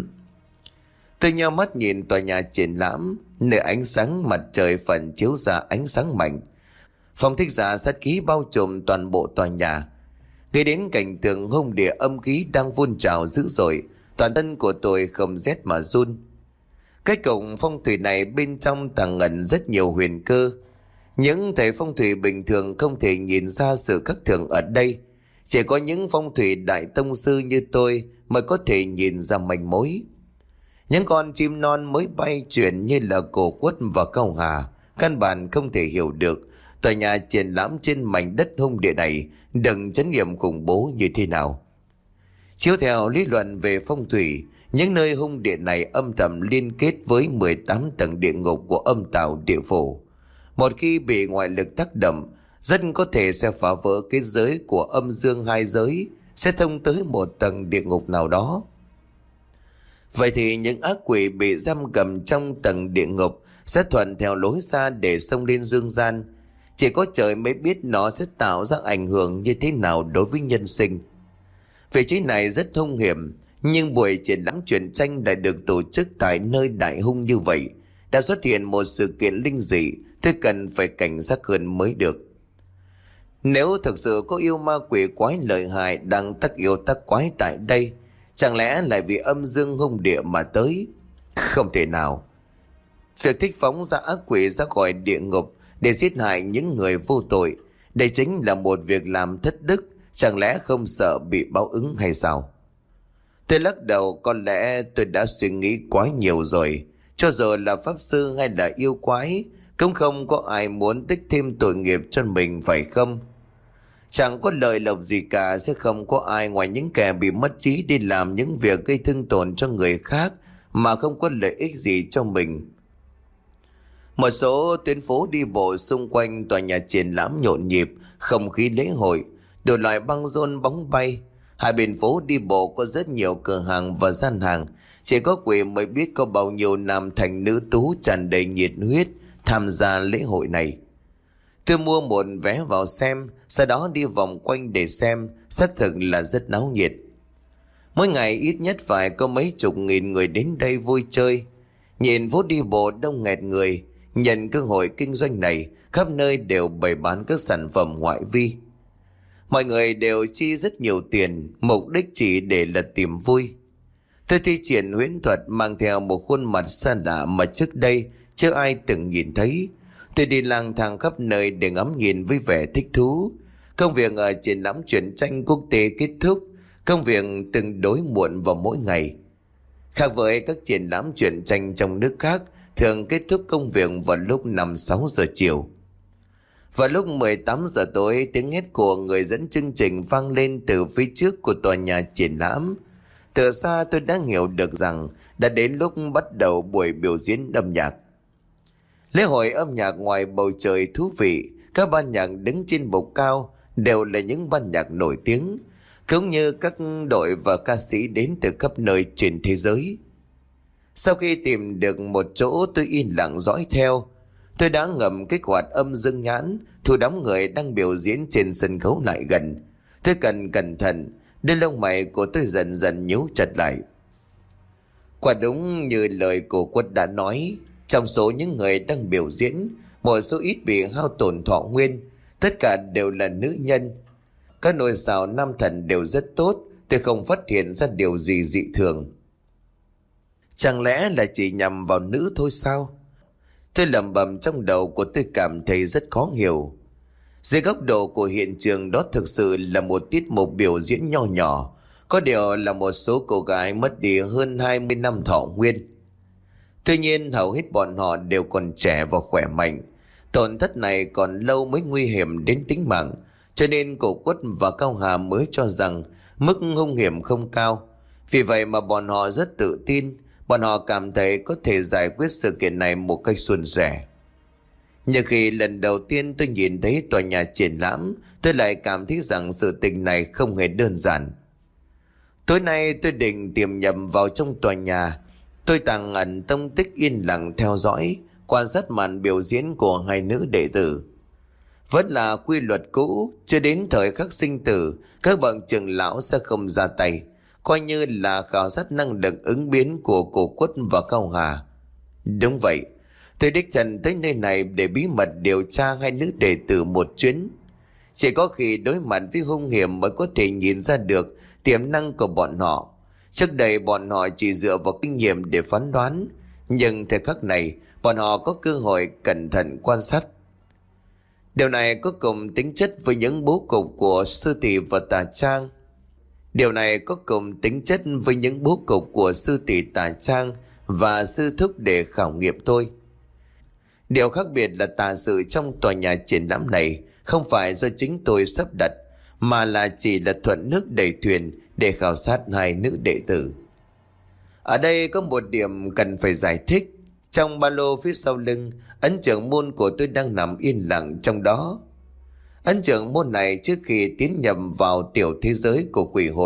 Tôi nheo mắt nhìn tòa nhà triển lãm, nơi ánh sáng mặt trời phần chiếu ra ánh sáng mạnh. Phong thích giả sát khí bao trùm toàn bộ tòa nhà. Ngay đến cảnh tượng hung địa âm khí đang vun trào dữ dội, toàn thân của tôi không rét mà run. Cái cổng phong thủy này bên trong tàng ngẩn rất nhiều huyền cơ. Những thầy phong thủy bình thường không thể nhìn ra sự khác thường ở đây. Chỉ có những phong thủy đại tông sư như tôi mới có thể nhìn ra manh mối. Những con chim non mới bay chuyển như là Cổ Quất và Cao Hà căn bản không thể hiểu được tòa nhà triển lãm trên mảnh đất hung địa này đừng chấn nghiệm khủng bố như thế nào. Chiếu theo lý luận về phong thủy, những nơi hung địa này âm thầm liên kết với mười tám tầng địa ngục của âm tào địa phủ. Một khi bị ngoại lực tác động, rất có thể sẽ phá vỡ kết giới của âm dương hai giới, sẽ thông tới một tầng địa ngục nào đó. Vậy thì những ác quỷ bị giam cầm trong tầng địa ngục sẽ thuận theo lối xa để xông lên dương gian. Chỉ có trời mới biết nó sẽ tạo ra ảnh hưởng như thế nào đối với nhân sinh. Vị trí này rất hung hiểm, nhưng buổi triển lãm truyện tranh lại được tổ chức tại nơi đại hung như vậy. Đã xuất hiện một sự kiện linh dị, tôi cần phải cảnh giác hơn mới được. Nếu thực sự có yêu ma quỷ quái lợi hại đang tác yêu tác quái tại đây, chẳng lẽ lại vì âm dương hung địa mà tới? Không thể nào. Việc thích phóng ra ác quỷ ra khỏi địa ngục để giết hại những người vô tội, đây chính là một việc làm thất đức. Chẳng lẽ không sợ bị báo ứng hay sao? Tôi lắc đầu, có lẽ tôi đã suy nghĩ quá nhiều rồi. Cho dù là pháp sư hay là yêu quái, cũng không có ai muốn tích thêm tội nghiệp cho mình, phải không? Chẳng có lợi lộc gì cả, sẽ không có ai ngoài những kẻ bị mất trí đi làm những việc gây thương tổn cho người khác mà không có lợi ích gì cho mình. Một số tuyến phố đi bộ xung quanh tòa nhà triển lãm nhộn nhịp, không khí lễ hội, đủ loại băng rôn bóng bay. Hai bên phố đi bộ có rất nhiều cửa hàng và gian hàng. Chỉ có quỷ mới biết có bao nhiêu nam thành nữ tú tràn đầy nhiệt huyết tham gia lễ hội này. Tôi mua một vé vào xem, sau đó đi vòng quanh để xem, xác thực là rất náo nhiệt. Mỗi ngày ít nhất phải có mấy chục nghìn người đến đây vui chơi. Nhìn phố đi bộ đông nghẹt người, nhận cơ hội kinh doanh này, khắp nơi đều bày bán các sản phẩm ngoại vi. Mọi người đều chi rất nhiều tiền, mục đích chỉ để là tìm vui. Tôi thi triển huyễn thuật mang theo một khuôn mặt xa lạ mà trước đây chưa ai từng nhìn thấy. Tôi đi lang thang khắp nơi để ngắm nhìn với vẻ thích thú. Công việc ở triển lãm truyện tranh quốc tế kết thúc, công việc tương đối muộn vào mỗi ngày. Khác với các triển lãm truyện tranh trong nước khác, thường kết thúc công việc vào lúc năm sáu giờ chiều. Vào lúc mười tám giờ tối, tiếng hét của người dẫn chương trình vang lên từ phía trước của tòa nhà triển lãm. Từ xa tôi đã hiểu được rằng đã đến lúc bắt đầu buổi biểu diễn âm nhạc. Lễ hội âm nhạc ngoài bầu trời thú vị, các ban nhạc đứng trên bục cao đều là những ban nhạc nổi tiếng, cũng như các đội và ca sĩ đến từ khắp nơi trên thế giới. Sau khi tìm được một chỗ, tôi yên lặng dõi theo. Tôi đã ngầm kích hoạt âm dương nhãn, thu đám người đang biểu diễn trên sân khấu lại gần. Tôi cần cẩn thận, đôi lông mày của tôi dần dần nhíu chặt lại. Quả đúng như lời của Quất đã nói, trong số những người đang biểu diễn, một số ít bị hao tổn thọ nguyên, tất cả đều là nữ nhân. Các ngôi sao nam thần đều rất tốt, tôi không phát hiện ra điều gì dị thường. Chẳng lẽ là chỉ nhằm vào nữ thôi sao? Tôi lẩm bẩm trong đầu của tôi, cảm thấy rất khó hiểu. Dưới góc độ của hiện trường, đó thực sự là một tiết mục biểu diễn nho nhỏ. Có điều là một số cô gái mất đi hơn hai mươi năm thọ nguyên. Tuy nhiên hầu hết bọn họ đều còn trẻ và khỏe mạnh. Tổn thất này còn lâu mới nguy hiểm đến tính mạng, cho nên cổ Quất và Cao Hà mới cho rằng mức hung hiểm không cao. Vì vậy mà bọn họ rất tự tin. Bọn họ cảm thấy có thể giải quyết sự kiện này một cách suôn sẻ. Nhưng khi lần đầu tiên tôi nhìn thấy tòa nhà triển lãm, tôi lại cảm thấy rằng sự tình này không hề đơn giản. Tối nay tôi định tiềm nhập vào trong tòa nhà. Tôi tàng ẩn tông tích yên lặng theo dõi, quan sát màn biểu diễn của hai nữ đệ tử. Vẫn là quy luật cũ, chưa đến thời khắc sinh tử, các bậc trưởng lão sẽ không ra tay, coi như là khảo sát năng lực ứng biến của cổ Quất và Cao Hà. Đúng vậy, tôi đích thân tới nơi này để bí mật điều tra hai nữ đệ tử một chuyến. Chỉ có khi đối mặt với hung hiểm mới có thể nhìn ra được tiềm năng của bọn họ. Trước đây bọn họ chỉ dựa vào kinh nghiệm để phán đoán, nhưng thời khắc này bọn họ có cơ hội cẩn thận quan sát. Điều này có cùng tính chất với những bố cục của sư tỷ và tà trang. Điều này có cùng tính chất với những bố cục của sư tỷ tà trang và sư thúc để khảo nghiệm tôi. Điều khác biệt là tà sự trong tòa nhà triển lãm này không phải do chính tôi sắp đặt, mà là chỉ là thuận nước đẩy thuyền để khảo sát hai nữ đệ tử. Ở đây có một điểm cần phải giải thích. Trong ba lô phía sau lưng, ấn trưởng môn của tôi đang nằm yên lặng trong đó. Ấn trưởng môn này trước khi tiến nhập vào tiểu thế giới của quỷ hồn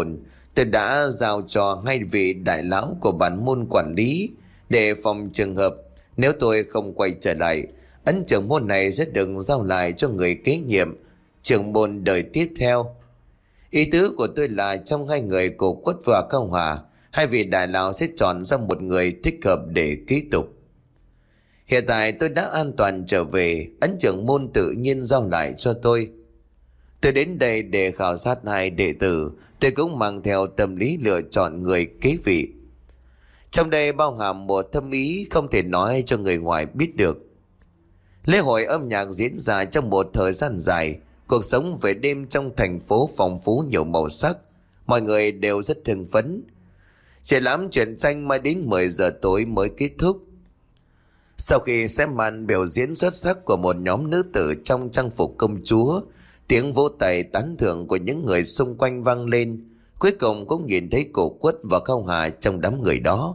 Tôi đã giao cho hai vị đại lão của bản môn quản lý, để phòng trường hợp nếu tôi không quay trở lại, ấn trưởng môn này sẽ được giao lại cho người kế nhiệm trưởng môn đời tiếp theo. Ý tứ của tôi là trong hai người Cổ Quất và Cao Hòa, hai vị đại lão sẽ chọn ra một người thích hợp để kế tục. Hiện tại tôi đã an toàn trở về, ấn trưởng môn tự nhiên giao lại cho tôi. Tôi đến đây để khảo sát hai đệ tử, tôi cũng mang theo tâm lý lựa chọn người kế vị. Trong đây bao hàm một thâm ý không thể nói cho người ngoài biết được. Lễ hội âm nhạc diễn ra trong một thời gian dài, cuộc sống về đêm trong thành phố phong phú nhiều màu sắc, mọi người đều rất hưng phấn. Triển lãm truyện tranh mãi đến mười giờ tối mới kết thúc. Sau khi xem màn biểu diễn xuất sắc của một nhóm nữ tử trong trang phục công chúa, tiếng vỗ tay tán thưởng của những người xung quanh vang lên, cuối cùng cũng nhìn thấy Cổ Quất và Cao Hà trong đám người đó.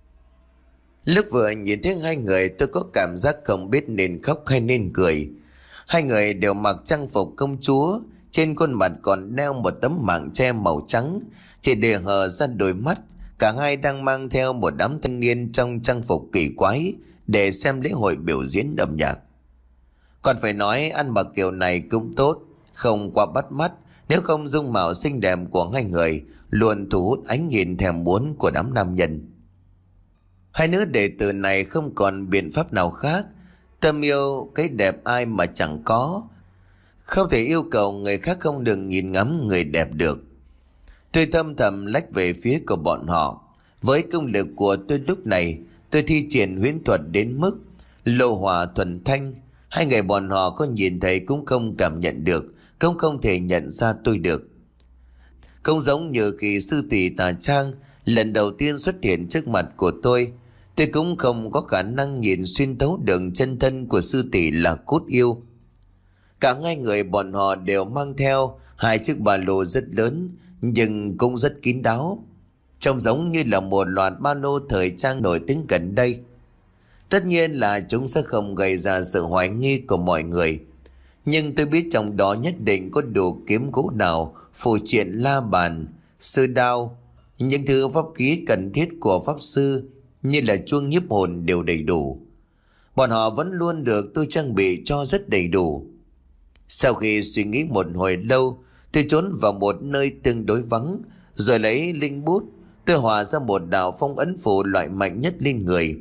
Lúc vừa nhìn thấy hai người, tôi có cảm giác không biết nên khóc hay nên cười. Hai người đều mặc trang phục công chúa, trên khuôn mặt còn đeo một tấm mảng che màu trắng, chỉ để hở ra đôi mắt. Cả hai đang mang theo một đám thanh niên trong trang phục kỳ quái để xem lễ hội biểu diễn âm nhạc. Còn phải nói ăn mặc kiểu này cũng tốt, không quá bắt mắt, nếu không dung mạo xinh đẹp của hai người luôn thu hút ánh nhìn thèm muốn của đám nam nhân. Hai nữ đệ tử này không còn biện pháp nào khác, tâm yêu cái đẹp ai mà chẳng có, không thể yêu cầu người khác không được nhìn ngắm người đẹp được. Tôi thâm thầm lách về phía của bọn họ. Với công lực của tôi lúc này, tôi thi triển huyễn thuật đến mức lô hỏa thuần thanh, hai người bọn họ có nhìn thấy cũng không cảm nhận được, cũng không thể nhận ra tôi được. Không giống như khi sư tỷ Tà Trang lần đầu tiên xuất hiện trước mặt của tôi, tôi cũng không có khả năng nhìn xuyên thấu được chân thân của sư tỷ là Cốt Yêu. Cả hai người bọn họ đều mang theo hai chiếc ba lô rất lớn, nhưng cũng rất kín đáo, trông giống như là một loạt ba lô thời trang nổi tiếng gần đây. Tất nhiên là chúng sẽ không gây ra sự hoài nghi của mọi người, nhưng tôi biết trong đó nhất định có đủ kiếm gỗ nào, phù triện, la bàn, sư đao, những thứ pháp khí cần thiết của pháp sư như là chuông nhiếp hồn đều đầy đủ. Bọn họ vẫn luôn được tôi trang bị cho rất đầy đủ. Sau khi suy nghĩ một hồi lâu, tôi trốn vào một nơi tương đối vắng, rồi lấy linh bút, tôi hòa ra một đạo phong ấn phù loại mạnh nhất lên người.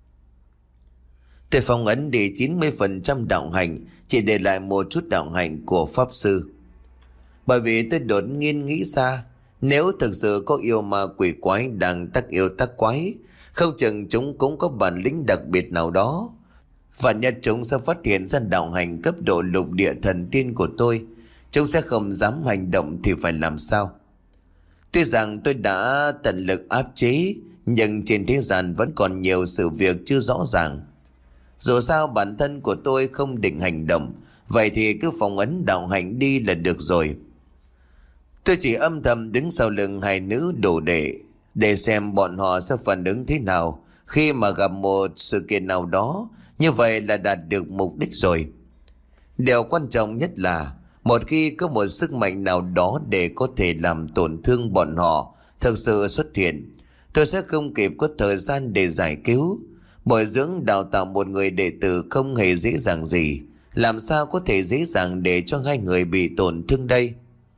Tôi phong ấn đi chín mươi phần trăm đạo hành, chỉ để lại một chút đạo hành của pháp sư. Bởi vì tôi đột nhiên nghĩ ra, nếu thực sự có yêu ma quỷ quái đang tác yêu tác quái, không chừng chúng cũng có bản lĩnh đặc biệt nào đó. Và nhất chúng sẽ phát hiện ra đạo hành cấp độ lục địa thần tiên của tôi, chúng sẽ không dám hành động thì phải làm sao? Tuy rằng tôi đã tận lực áp chế, nhưng trên thế gian vẫn còn nhiều sự việc chưa rõ ràng. Dù sao bản thân của tôi không định hành động, vậy thì cứ phong ấn đạo hành đi là được rồi. Tôi chỉ âm thầm đứng sau lưng hai nữ đồ đệ, để xem bọn họ sẽ phản ứng thế nào khi mà gặp một sự kiện nào đó. Như vậy là đạt được mục đích rồi. Điều quan trọng nhất là một khi có một sức mạnh nào đó để có thể làm tổn thương bọn họ thực sự xuất hiện, tôi sẽ không kịp có thời gian để giải cứu. Bồi dưỡng đào tạo một người đệ tử không hề dễ dàng gì, làm sao có thể dễ dàng để cho hai người bị tổn thương đây?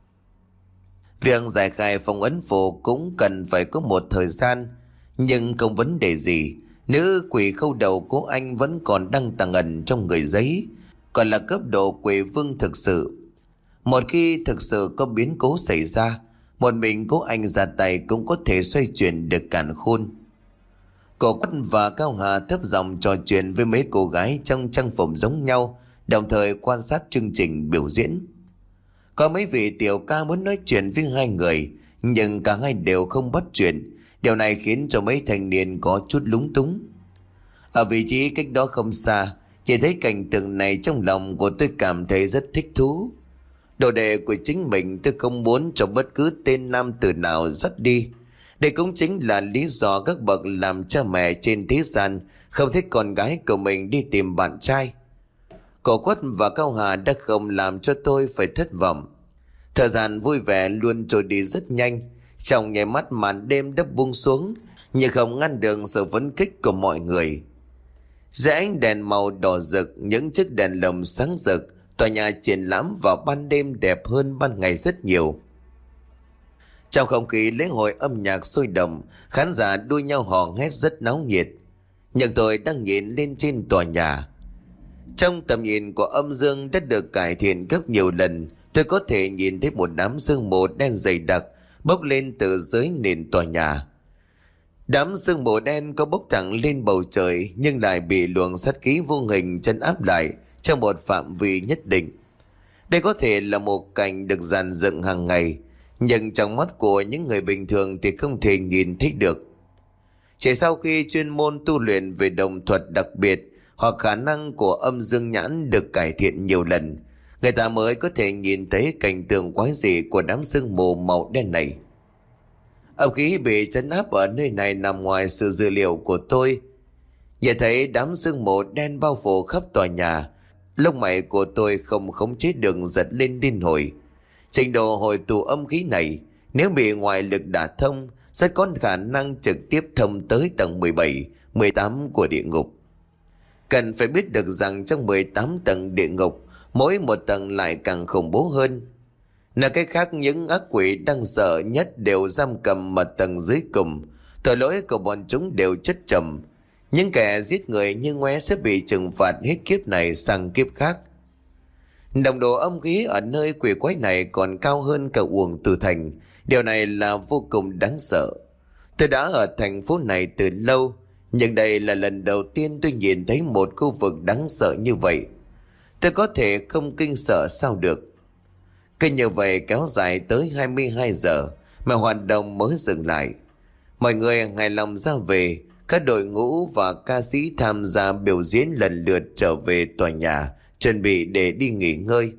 Việc giải khai phong ấn phù cũng cần phải có một thời gian, nhưng không vấn đề gì. Nữ quỷ khâu đầu cố anh vẫn còn đang tàng ẩn trong người giấy, còn là cấp độ quỷ vương thực sự. Một khi thực sự có biến cố xảy ra, một mình cố anh ra tay cũng có thể xoay chuyển được càn khôn. Cổ Quất và Cao Hà thấp giọng trò chuyện với mấy cô gái trong trang phục giống nhau, đồng thời quan sát chương trình biểu diễn. Có mấy vị tiểu ca muốn nói chuyện với hai người, nhưng cả hai đều không bắt chuyện. Điều này khiến cho mấy thanh niên có chút lúng túng. Ở vị trí cách đó không xa, chỉ thấy cảnh tượng này trong lòng của tôi cảm thấy rất thích thú. Đồ đệ của chính mình tôi không muốn cho bất cứ tên nam tử nào dắt đi. Đây cũng chính là lý do các bậc làm cha mẹ trên thế gian không thích con gái của mình đi tìm bạn trai. Cổ Quất và Cao Hà đã không làm cho tôi phải thất vọng. Thời gian vui vẻ luôn trôi đi rất nhanh. Trong nháy mắt màn đêm đã buông xuống, nhưng không ngăn được sự phấn khích của mọi người. Dưới ánh đèn màu đỏ rực, những chiếc đèn lồng sáng rực, tòa nhà triển lãm vào ban đêm đẹp hơn ban ngày rất nhiều. Trong không khí lễ hội âm nhạc sôi động, khán giả đua nhau hò hét rất náo nhiệt. Nhưng tôi đang nhìn lên trên tòa nhà. Trong tầm nhìn của âm dương đã được cải thiện gấp nhiều lần, tôi có thể nhìn thấy một đám sương mù đen dày đặc bốc lên từ dưới nền tòa nhà. Đám sương mù đen có bốc thẳng lên bầu trời, nhưng lại bị luồng sát khí vô hình trấn áp lại trong một phạm vi nhất định. Đây có thể là một cảnh được dàn dựng hàng ngày, nhưng trong mắt của những người bình thường thì không thể nhìn thấy được. Chỉ sau khi chuyên môn tu luyện về đồng thuật đặc biệt hoặc khả năng của âm dương nhãn được cải thiện nhiều lần, người ta mới có thể nhìn thấy cảnh tượng quái dị của đám sương mù màu đen này. Âm khí bị trấn áp ở nơi này nằm ngoài sự dự liệu của tôi. Nhìn thấy đám sương mù đen bao phủ khắp tòa nhà, lông mày của tôi không khống chế được giật lên điên hồi. Trình độ hồi tụ âm khí này, nếu bị ngoại lực đả thông, sẽ có khả năng trực tiếp thông tới tầng mười bảy, mười tám của địa ngục. Cần phải biết được rằng trong mười tám tầng địa ngục, mỗi một tầng lại càng khủng bố hơn. Nói cách khác, những ác quỷ đang sợ nhất đều giam cầm ở tầng dưới cùng. Tội lỗi của bọn chúng đều chất trầm. Những kẻ giết người như ngoé sẽ bị trừng phạt hết kiếp này sang kiếp khác. Nồng độ âm khí ở nơi quỷ quái này còn cao hơn cả Uổng Tử Thành. Điều này là vô cùng đáng sợ. Tôi đã ở thành phố này từ lâu, nhưng đây là lần đầu tiên tôi nhìn thấy một khu vực đáng sợ như vậy. Tôi có thể không kinh sợ sao được. Cứ như vậy kéo dài tới hai mươi hai giờ mà hoạt động mới dừng lại. Mọi người hài lòng ra về, các đội ngũ và ca sĩ tham gia biểu diễn lần lượt trở về tòa nhà, chuẩn bị để đi nghỉ ngơi.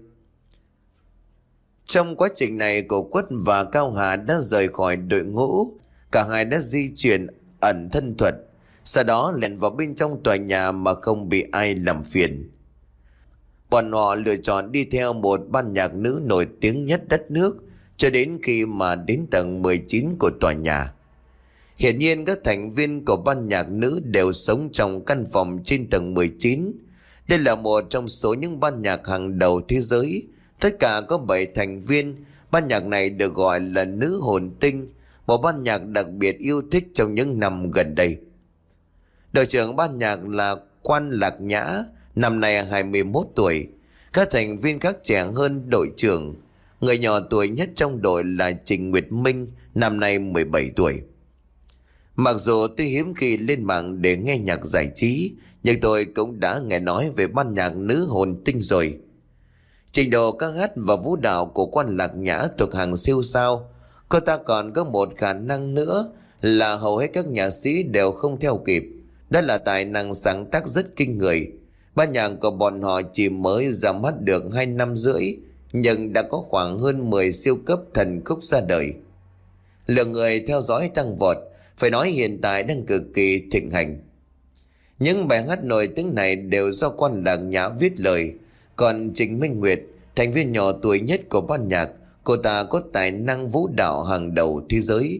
Trong quá trình này, Cổ Quất và Cao Hà đã rời khỏi đội ngũ. Cả hai đã di chuyển ẩn thân thuật, sau đó lẻn vào bên trong tòa nhà mà không bị ai làm phiền. Bọn họ lựa chọn đi theo một ban nhạc nữ nổi tiếng nhất đất nước cho đến khi mà đến tầng mười chín của tòa nhà. Hiển nhiên các thành viên của ban nhạc nữ đều sống trong căn phòng trên tầng mười chín. Đây là một trong số những ban nhạc hàng đầu thế giới. Tất cả có bảy thành viên. Ban nhạc này được gọi là Nữ Hồn Tinh, một ban nhạc đặc biệt yêu thích trong những năm gần đây. Đội trưởng ban nhạc là Quan Lạc Nhã, năm nay hai mươi mốt tuổi. Các thành viên khác trẻ hơn đội trưởng. Người nhỏ tuổi nhất trong đội là Trình Nguyệt Minh, năm nay mười bảy tuổi. Mặc dù tôi hiếm khi lên mạng để nghe nhạc giải trí, nhưng tôi cũng đã nghe nói về ban nhạc Nữ Hồn Tinh rồi. Trình độ ca hát và vũ đạo của Quan Lạc Nhã thuộc hàng siêu sao. Cô ta còn có một khả năng nữa là hầu hết các nhạc sĩ đều không theo kịp. Đó là tài năng sáng tác rất kinh người. Ban nhạc của bọn họ chỉ mới ra mắt được hai năm rưỡi, nhưng đã có khoảng hơn mười siêu cấp thần khúc ra đời. Lượng người theo dõi tăng vọt, phải nói hiện tại đang cực kỳ thịnh hành. Những bài hát nổi tiếng này đều do Quan Lạc Nhã viết lời. Còn Trịnh Minh Nguyệt, thành viên nhỏ tuổi nhất của ban nhạc, cô ta có tài năng vũ đạo hàng đầu thế giới.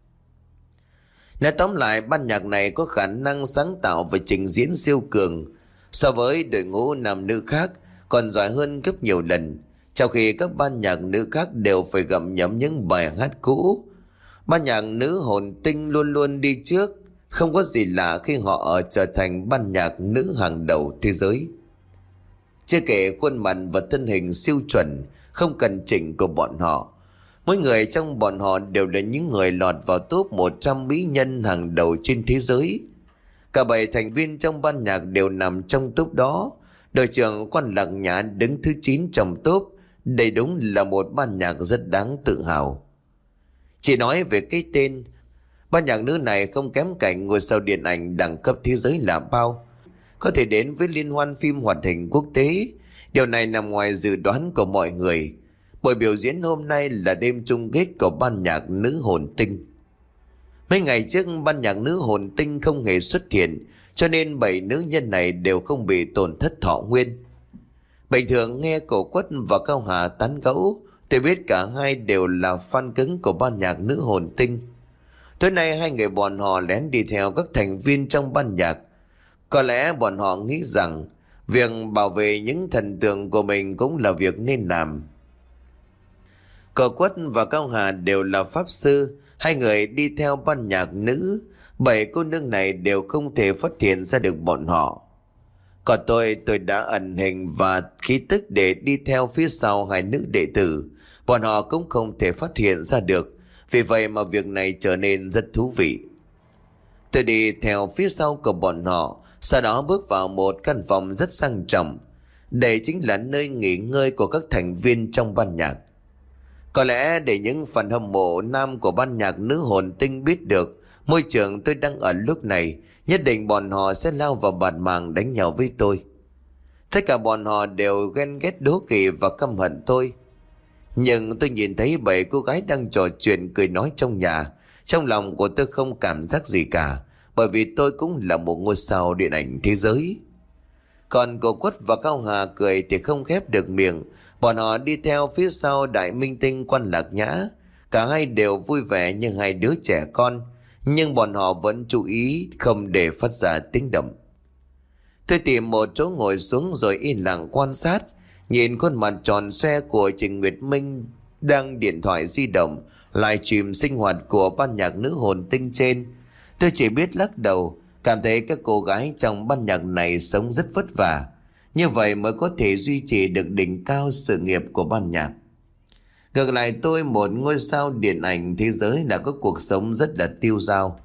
Nói tóm lại, ban nhạc này có khả năng sáng tạo và trình diễn siêu cường. So với đội ngũ nam nữ khác còn giỏi hơn gấp nhiều lần, trong khi các ban nhạc nữ khác đều phải gặm nhấm những bài hát cũ. Ban nhạc Nữ Hồn Tinh luôn luôn đi trước. Không có gì lạ khi họ trở thành ban nhạc nữ hàng đầu thế giới. Chưa kể khuôn mặt và thân hình siêu chuẩn, không cần chỉnh của bọn họ. Mỗi người trong bọn họ đều là những người lọt vào top một trăm mỹ nhân hàng đầu trên thế giới. Cả bảy thành viên trong ban nhạc đều nằm trong top đó. Đội trưởng Quan Lạc Nhã đứng thứ chín trong top. Đây đúng là một ban nhạc rất đáng tự hào. Chỉ nói về cái tên, ban nhạc nữ này không kém cạnh ngôi sao điện ảnh đẳng cấp thế giới là bao. Có thể đến với liên hoan phim hoạt hình quốc tế. Điều này nằm ngoài dự đoán của mọi người. Buổi biểu diễn hôm nay là đêm chung kết của ban nhạc Nữ Hồn Tinh. Mấy ngày trước ban nhạc Nữ Hồn Tinh không hề xuất hiện, cho nên bảy nữ nhân này đều không bị tổn thất thọ nguyên. Bình thường nghe Cổ Quất và Cao Hà tán gẫu, Tôi biết cả hai đều là fan cứng của ban nhạc Nữ Hồn Tinh. Tối nay hai người bọn họ lén đi theo các thành viên trong ban nhạc. Có lẽ bọn họ nghĩ rằng việc bảo vệ những thần tượng của mình cũng là việc nên làm. Cậu Quất và Cao Hà đều là pháp sư. Hai người đi theo ban nhạc nữ. Bảy cô nương này đều không thể phát hiện ra được bọn họ. Còn tôi, tôi đã ẩn hình và khí tức để đi theo phía sau hai nữ đệ tử. Bọn họ cũng không thể phát hiện ra được. Vì vậy mà việc này trở nên rất thú vị. Tôi đi theo phía sau của bọn họ, sau đó bước vào một căn phòng rất sang trọng. Đây chính là nơi nghỉ ngơi của các thành viên trong ban nhạc. Có lẽ để những fan hâm mộ nam của ban nhạc Nữ Hồn Tinh biết được môi trường tôi đang ở lúc này, nhất định bọn họ sẽ lao vào bàn màng đánh nhau với tôi. Tất cả bọn họ đều ghen ghét, đố kỵ và căm hận tôi. Nhưng tôi nhìn thấy bảy cô gái đang trò chuyện cười nói trong nhà. Trong lòng của tôi không cảm giác gì cả, bởi vì tôi cũng là một ngôi sao điện ảnh thế giới. Còn cô Quất và Cao Hà cười thì không khép được miệng. Bọn họ đi theo phía sau đại minh tinh Quan Lạc Nhã. Cả hai đều vui vẻ như hai đứa trẻ con, nhưng bọn họ vẫn chú ý không để phát ra tiếng động. Tôi tìm một chỗ ngồi xuống rồi yên lặng quan sát, nhìn khuôn mặt tròn xoe của Trình Nguyệt Minh đang điện thoại di động livestream sinh hoạt của ban nhạc Nữ Hồn Tinh trên. Tôi chỉ biết lắc đầu, cảm thấy các cô gái trong ban nhạc này sống rất vất vả, như vậy mới có thể duy trì được đỉnh cao sự nghiệp của ban nhạc. Ngược lại tôi, một ngôi sao điện ảnh thế giới, đã có cuộc sống rất là tiêu dao.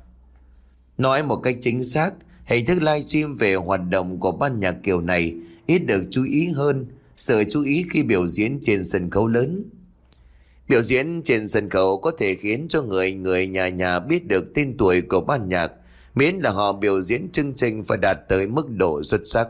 Nói một cách chính xác, hình thức livestream về hoạt động của ban nhạc kiểu này ít được chú ý hơn sự chú ý khi biểu diễn trên sân khấu lớn. Biểu diễn trên sân khấu có thể khiến cho người người nhà nhà biết được tên tuổi của ban nhạc, miễn là họ biểu diễn chương trình phải đạt tới mức độ xuất sắc.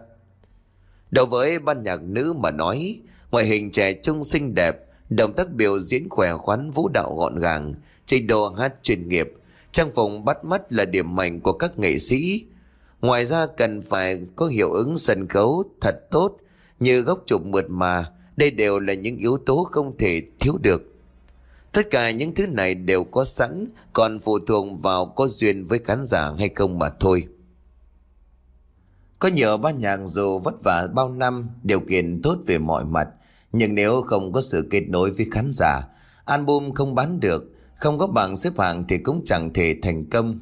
Đối với ban nhạc nữ mà nói, ngoại hình trẻ trung xinh đẹp, động tác biểu diễn khỏe khoắn, vũ đạo gọn gàng, trình độ hát chuyên nghiệp, trang phục bắt mắt là điểm mạnh của các nghệ sĩ. Ngoài ra cần phải có hiệu ứng sân khấu thật tốt, như góc chụp mượt mà. Đây đều là những yếu tố không thể thiếu được. Tất cả những thứ này đều có sẵn, còn phụ thuộc vào có duyên với khán giả hay không mà thôi. Có nhiều ban nhạc dù vất vả bao năm, điều kiện tốt về mọi mặt, nhưng nếu không có sự kết nối với khán giả, album không bán được, không có bảng xếp hạng thì cũng chẳng thể thành công.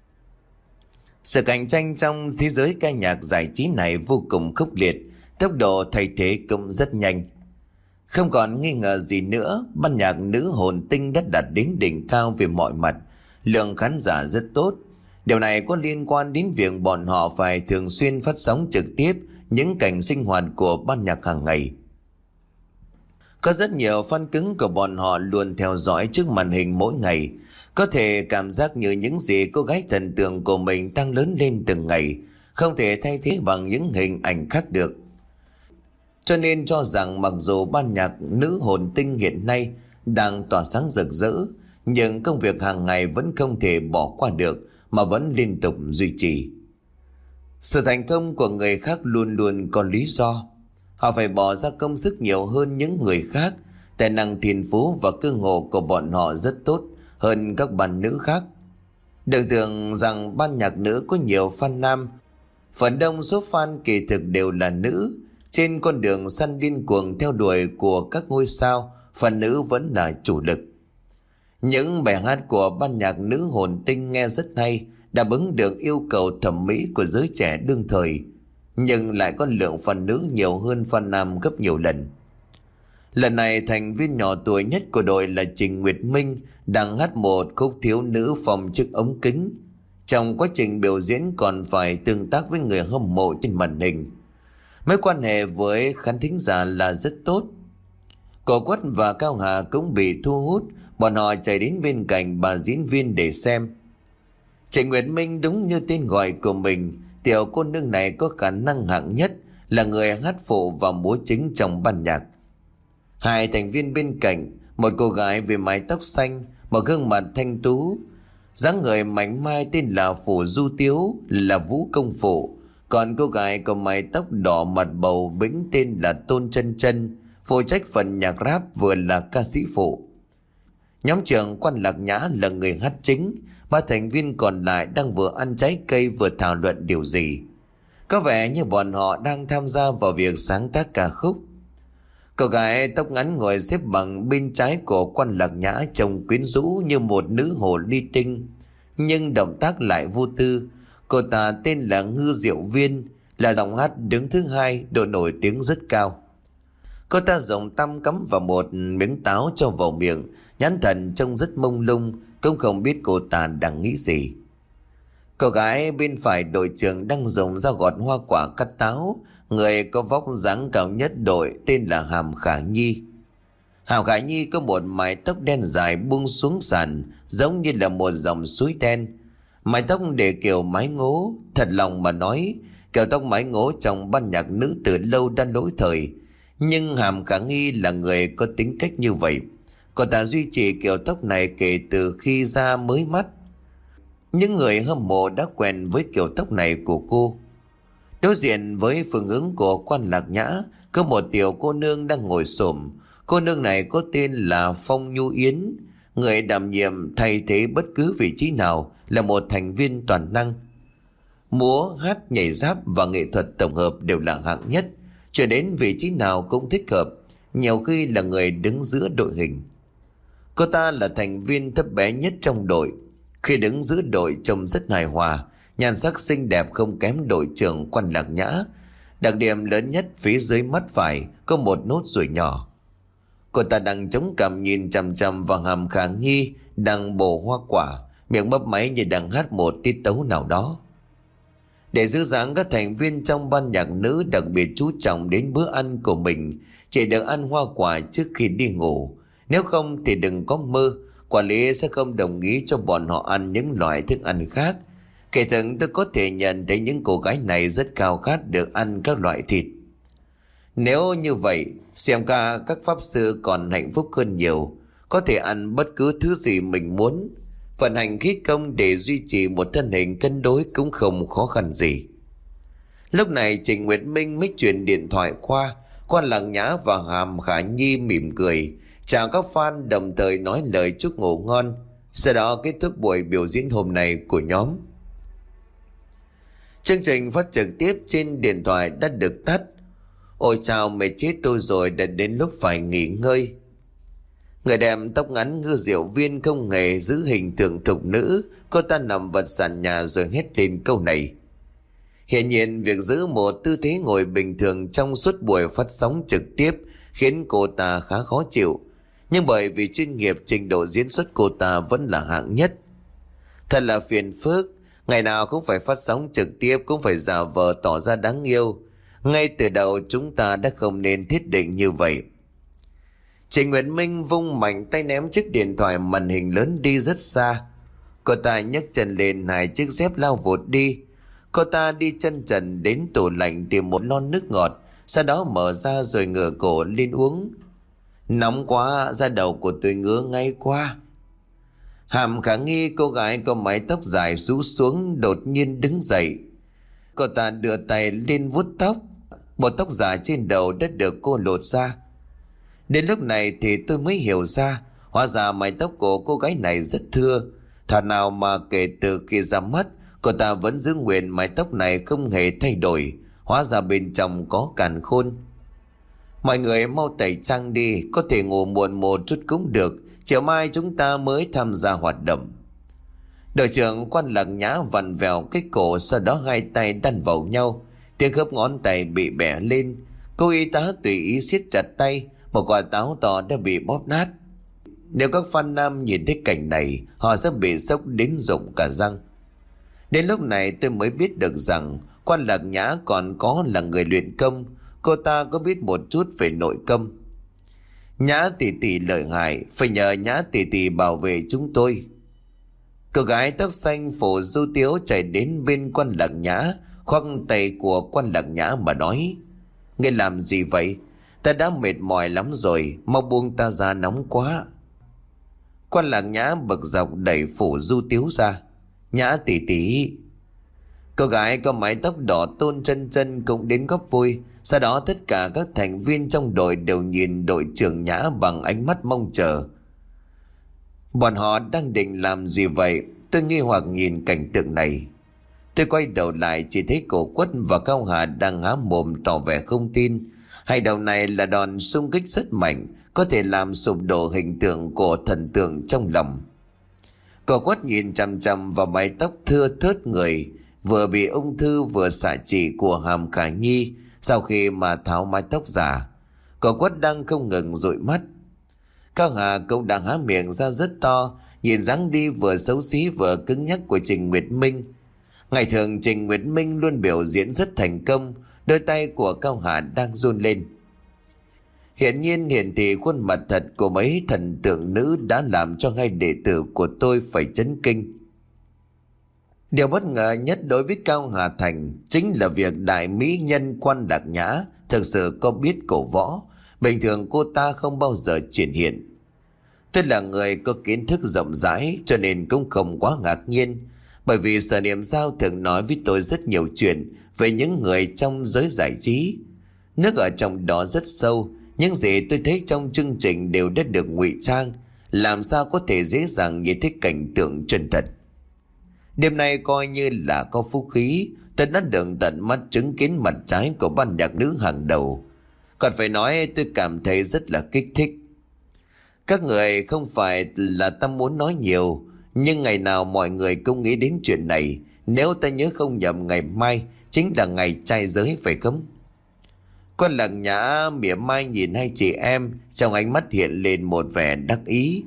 Sự cạnh tranh trong thế giới ca nhạc giải trí này vô cùng khốc liệt, tốc độ thay thế cũng rất nhanh. Không còn nghi ngờ gì nữa, ban nhạc Nữ Hồn Tinh đã đạt đến đỉnh cao về mọi mặt, lượng khán giả rất tốt. Điều này có liên quan đến việc bọn họ phải thường xuyên phát sóng trực tiếp những cảnh sinh hoạt của ban nhạc hàng ngày. Có rất nhiều fan cứng của bọn họ luôn theo dõi trước màn hình mỗi ngày, có thể cảm giác như những gì cô gái thần tượng của mình đang lớn lên từng ngày, không thể thay thế bằng những hình ảnh khác được. Cho nên cho rằng mặc dù ban nhạc Nữ Hồn Tinh hiện nay đang tỏa sáng rực rỡ, nhưng công việc hàng ngày vẫn không thể bỏ qua được mà vẫn liên tục duy trì. Sự thành công của người khác luôn luôn có lý do. Họ phải bỏ ra công sức nhiều hơn những người khác. Tài năng, thiên phú và cơ ngộ của bọn họ rất tốt hơn các bạn nữ khác. Đừng tưởng rằng ban nhạc nữ có nhiều fan nam. Phần đông số fan kỳ thực đều là nữ. Trên con đường săn điên cuồng theo đuổi của các ngôi sao, fan nữ vẫn là chủ lực. Những bài hát của ban nhạc Nữ Hồn Tinh nghe rất hay, đáp ứng được yêu cầu thẩm mỹ của giới trẻ đương thời, nhưng lại có lượng fan nữ nhiều hơn fan nam gấp nhiều lần. Lần này thành viên nhỏ tuổi nhất của đội là Trình Nguyệt Minh đang hát một khúc thiếu nữ phòng trước ống kính. Trong quá trình biểu diễn còn phải tương tác với người hâm mộ trên màn hình. Mối quan hệ với khán thính giả là rất tốt. Cô Quất và Cao Hà cũng bị thu hút, bọn họ chạy đến bên cạnh bà diễn viên để xem. Trình Nguyệt Minh đúng như tên gọi của mình, tiểu cô nương này có khả năng hạng nhất, là người hát phụ và múa chính trong ban nhạc. Hai thành viên bên cạnh, một cô gái với mái tóc xanh, một gương mặt thanh tú, dáng người mảnh mai tên là Phủ Du Tiếu, là Vũ Công Phụ. Còn cô gái có mái tóc đỏ mặt bầu bĩnh tên là Tôn Chân Chân, phụ trách phần nhạc rap vừa là ca sĩ phụ. Nhóm trưởng Quan Lạc Nhã là người hát chính, ba thành viên còn lại đang vừa ăn trái cây vừa thảo luận điều gì. Có vẻ như bọn họ đang tham gia vào việc sáng tác ca khúc. Cô gái tóc ngắn ngồi xếp bằng bên trái của Quan Lạc Nhã trông quyến rũ như một nữ hồ ly tinh, nhưng động tác lại vô tư. Cô ta tên là Ngư Diệu Viên, là giọng hát đứng thứ hai, độ nổi tiếng rất cao. Cô ta dùng tăm cắm vào một miếng táo cho vào miệng, nhãn thần trông rất mông lung, cũng không biết cô ta đang nghĩ gì. Cô gái bên phải đội trưởng đang dùng dao gọt hoa quả cắt táo, người có vóc dáng cao nhất đội tên là Hàm Khả Nhi. Hàm Khả Nhi có một mái tóc đen dài buông xuống sàn, giống như là một dòng suối đen. Mái tóc để kiểu mái ngố, thật lòng mà nói, kiểu tóc mái ngố trong ban nhạc nữ từ lâu đã lỗi thời. Nhưng Hàm Khả Nhi là người có tính cách như vậy. Cô ta duy trì kiểu tóc này kể từ khi ra mới mắt. Những người hâm mộ đã quen với kiểu tóc này của cô. Đối diện với phương hướng của Quan Lạc Nhã có một tiểu cô nương đang ngồi xổm. Cô nương này có tên là Phong Nhu Yến, người đảm nhiệm thay thế bất cứ vị trí nào, là một thành viên toàn năng. Múa, hát, nhảy giáp và nghệ thuật tổng hợp đều là hạng nhất, cho đến vị trí nào cũng thích hợp, nhiều khi là người đứng giữa đội hình. Cô ta là thành viên thấp bé nhất trong đội. Khi đứng giữa đội trông rất hài hòa, nhan sắc xinh đẹp không kém đội trưởng Quan Lạc Nhã. Đặc điểm lớn nhất phía dưới mắt phải có một nốt ruồi nhỏ. Cô ta đang chống cằm nhìn chằm chằm vào Hàm Khả Nhi đang bổ hoa quả, miệng mấp máy như đang hát một tiết tấu nào đó. Để giữ dáng, các thành viên trong ban nhạc nữ đặc biệt chú trọng đến bữa ăn của mình, chỉ được ăn hoa quả trước khi đi ngủ. Nếu không thì đừng có mơ, quản lý sẽ không đồng ý cho bọn họ ăn những loại thức ăn khác. Kể thực tôi có thể nhận thấy những cô gái này rất khao khát được ăn các loại thịt. Nếu như vậy, xem ca các pháp sư còn hạnh phúc hơn nhiều, có thể ăn bất cứ thứ gì mình muốn. Vận hành khí công để duy trì một thân hình cân đối cũng không khó khăn gì. Lúc này Trình Nguyệt Minh mới truyền điện thoại qua. Quan Lạc Nhã và Hàm Khả Nhi mỉm cười chào các fan, đồng thời nói lời chúc ngủ ngon. Sau đó kết thúc buổi biểu diễn hôm nay của nhóm. Chương trình phát trực tiếp trên điện thoại đã được tắt. Ôi chào, mệt chết tôi rồi, đã đến lúc phải nghỉ ngơi. Người đẹp tóc ngắn Ngư Diệu Viên không hề giữ hình tượng thục nữ. Cô ta nằm vật sàn nhà rồi hét lên câu này. Hiện nhiên việc giữ một tư thế ngồi bình thường trong suốt buổi phát sóng trực tiếp khiến cô ta khá khó chịu. Nhưng bởi vì chuyên nghiệp, trình độ diễn xuất cô ta vẫn là hạng nhất. Thật là phiền phức, ngày nào cũng phải phát sóng trực tiếp, cũng phải giả vờ tỏ ra đáng yêu. Ngay từ đầu chúng ta đã không nên thiết định như vậy. Trình Nguyệt Minh vung mạnh tay ném chiếc điện thoại màn hình lớn đi rất xa. Cô ta nhấc chân lên, hai chiếc dép lao vụt đi. Cô ta đi chân trần đến tủ lạnh tìm một lon nước ngọt, sau đó mở ra rồi ngửa cổ lên uống. Nóng quá, da đầu của tôi ngứa ngay quá. Hàm Khả Nghi, cô gái có mái tóc dài rũ xuống, đột nhiên đứng dậy. Cô ta đưa tay lên vuốt tóc. Bộ tóc giả trên đầu đã được cô lột ra. Đến lúc này thì tôi mới hiểu ra, hóa ra mái tóc của cô gái này rất thưa. Thảo nào mà kể từ khi ra mắt, cô ta vẫn giữ nguyên mái tóc này không hề thay đổi. Hóa ra bên trong có càn khôn. Mọi người mau tẩy trang đi, có thể ngủ muộn một chút cũng được, chiều mai chúng ta mới tham gia hoạt động. Đội trưởng Quan Lạc Nhã vặn vẹo cái cổ, sau đó hai tay đan vào nhau, tiếng khớp ngón tay bị bẻ lên. Cô y tá tùy ý siết chặt tay, một quả táo to đã bị bóp nát. Nếu các fan nam nhìn thấy cảnh này, họ sẽ bị sốc đến rụng cả răng. Đến lúc này tôi mới biết được rằng Quan Lạc Nhã còn có là người luyện công. Cô ta có biết một chút về nội công. Nhã tỷ tỷ lợi hại, phải nhờ Nhã tỷ tỷ bảo vệ chúng tôi. Cô gái tóc xanh phủ du tiếu chạy đến bên Quan Lạc Nhã, khoác tay của Quan Lạc Nhã mà nói: "Ngươi làm gì vậy? Ta đã mệt mỏi lắm rồi, mau buông ta ra, nóng quá." Quan Lạc Nhã bực dọc đẩy phủ du tiếu ra. "Nhã tỷ tỷ." Cô gái có mái tóc đỏ Tôn Chân Chân cũng đến góp vui. Sau đó tất cả các thành viên trong đội đều nhìn đội trưởng Nhã bằng ánh mắt mong chờ. Bọn họ đang định làm gì vậy? Tôi nghi hoặc nhìn cảnh tượng này. Tôi quay đầu lại chỉ thấy Cổ Quất và Cao Hà đang há mồm tỏ vẻ không tin. Hành động này là đòn xung kích rất mạnh, có thể làm sụp đổ hình tượng của thần tượng trong lòng. Cổ Quất nhìn chằm chằm vào mái tóc thưa thớt người vừa bị ung thư vừa xạ trị của Hàm Khả Nhi. Sau khi mà tháo mái tóc giả, Cổ Quất đang không ngừng dụi mắt. Cao Hà cũng đang há miệng ra rất to, nhìn dáng đi vừa xấu xí vừa cứng nhắc của Trình Nguyệt Minh. Ngày thường Trình Nguyệt Minh luôn biểu diễn rất thành công, đôi tay của Cao Hà đang run lên. Hiển nhiên hiện thị khuôn mặt thật của mấy thần tượng nữ đã làm cho hai đệ tử của tôi phải chấn kinh. Điều bất ngờ nhất đối với Cao Hà Thành chính là việc đại mỹ nhân Quan Lạc Nhã thực sự có biết cổ võ. Bình thường cô ta không bao giờ triển hiện. Tôi là người có kiến thức rộng rãi cho nên cũng không quá ngạc nhiên, bởi vì Sở Niệm Giao thường nói với tôi rất nhiều chuyện về những người trong giới giải trí. Nước ở trong đó rất sâu, những gì tôi thấy trong chương trình đều đã được ngụy trang, làm sao có thể dễ dàng nhìn thấy cảnh tượng chân thật. Đêm nay coi như là có phúc khí, tôi đã được tận mắt chứng kiến mặt trái của ban nhạc nữ hàng đầu. Còn phải nói tôi cảm thấy rất là kích thích. Các người không phải là ta muốn nói nhiều, nhưng ngày nào mọi người cũng nghĩ đến chuyện này. Nếu ta nhớ không nhầm, ngày mai chính là ngày trai giới phải không? Con Lạc Nhã mỉa mai nhìn hai chị em, trong ánh mắt hiện lên một vẻ đắc ý.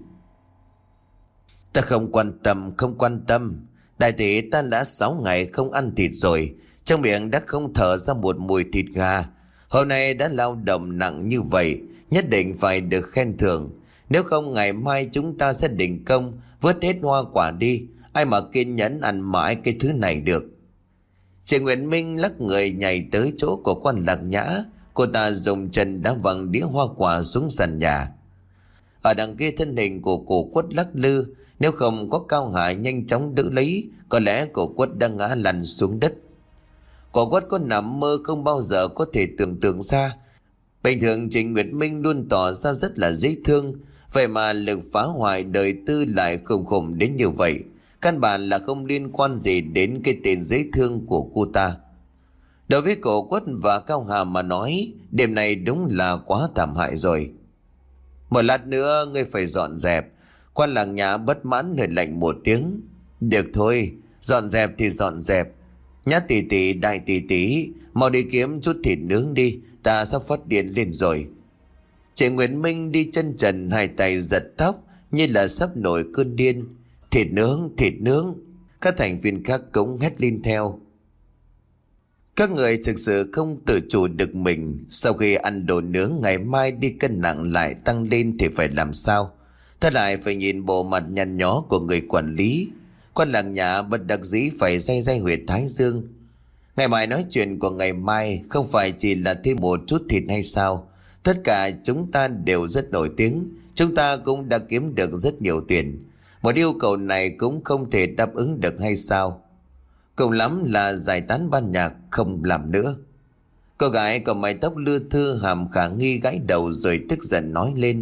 Ta không quan tâm, không quan tâm. Đại tỷ, ta đã sáu ngày không ăn thịt rồi, trong miệng đã không thở ra một mùi thịt gà. Hôm nay đã lao động nặng như vậy, nhất định phải được khen thưởng. Nếu không ngày mai chúng ta sẽ đình công, vớt hết hoa quả đi. Ai mà kiên nhẫn ăn mãi cái thứ này được. Chị Nguyễn Minh lắc người nhảy tới chỗ của Quan Lạc Nhã. Cô ta dùng chân đá văng đĩa hoa quả xuống sàn nhà. Ở đằng kia thân hình của Cổ Quất lắc lư. Nếu không có Cao Hà nhanh chóng đỡ lấy, có lẽ Cổ Quất đang ngã lăn xuống đất. Cổ Quất có nằm mơ không bao giờ có thể tưởng tượng ra. Bình thường Trình Nguyệt Minh luôn tỏ ra rất là dễ thương, vậy mà lực phá hoại đời tư lại khủng khủng đến như vậy. Căn bản là không liên quan gì đến cái tên dễ thương của cô ta. Đối với Cổ Quất và Cao Hà mà nói, đêm này đúng là quá thảm hại rồi. Một lát nữa ngươi phải dọn dẹp. Quan Lạc Nhã bất mãn hơi lạnh một tiếng. Được thôi, dọn dẹp thì dọn dẹp. Nhã tỷ tỷ, đại tỷ tỷ, mau đi kiếm chút thịt nướng đi, ta sắp phát điên lên rồi. Chị Nguyễn Minh đi chân trần, hai tay giật tóc như là sắp nổi cơn điên. Thịt nướng, thịt nướng. Các thành viên khác cũng hét lên theo. Các người thực sự không tự chủ được mình. Sau khi ăn đồ nướng, ngày mai đi cân nặng lại tăng lên thì phải làm sao? Thế lại phải nhìn bộ mặt nhăn nhó của người quản lý. Quan Lạc Nhã bất đắc dĩ phải day day huyệt thái dương. Ngày mai nói chuyện của ngày mai không phải chỉ là thêm một chút thịt hay sao? Tất cả chúng ta đều rất nổi tiếng. Chúng ta cũng đã kiếm được rất nhiều tiền. Một yêu cầu này cũng không thể đáp ứng được hay sao? Cùng lắm là giải tán ban nhạc, không làm nữa. Cô gái có mái tóc lưa thưa Hàm Khả Nghi gãi đầu rồi tức giận nói lên.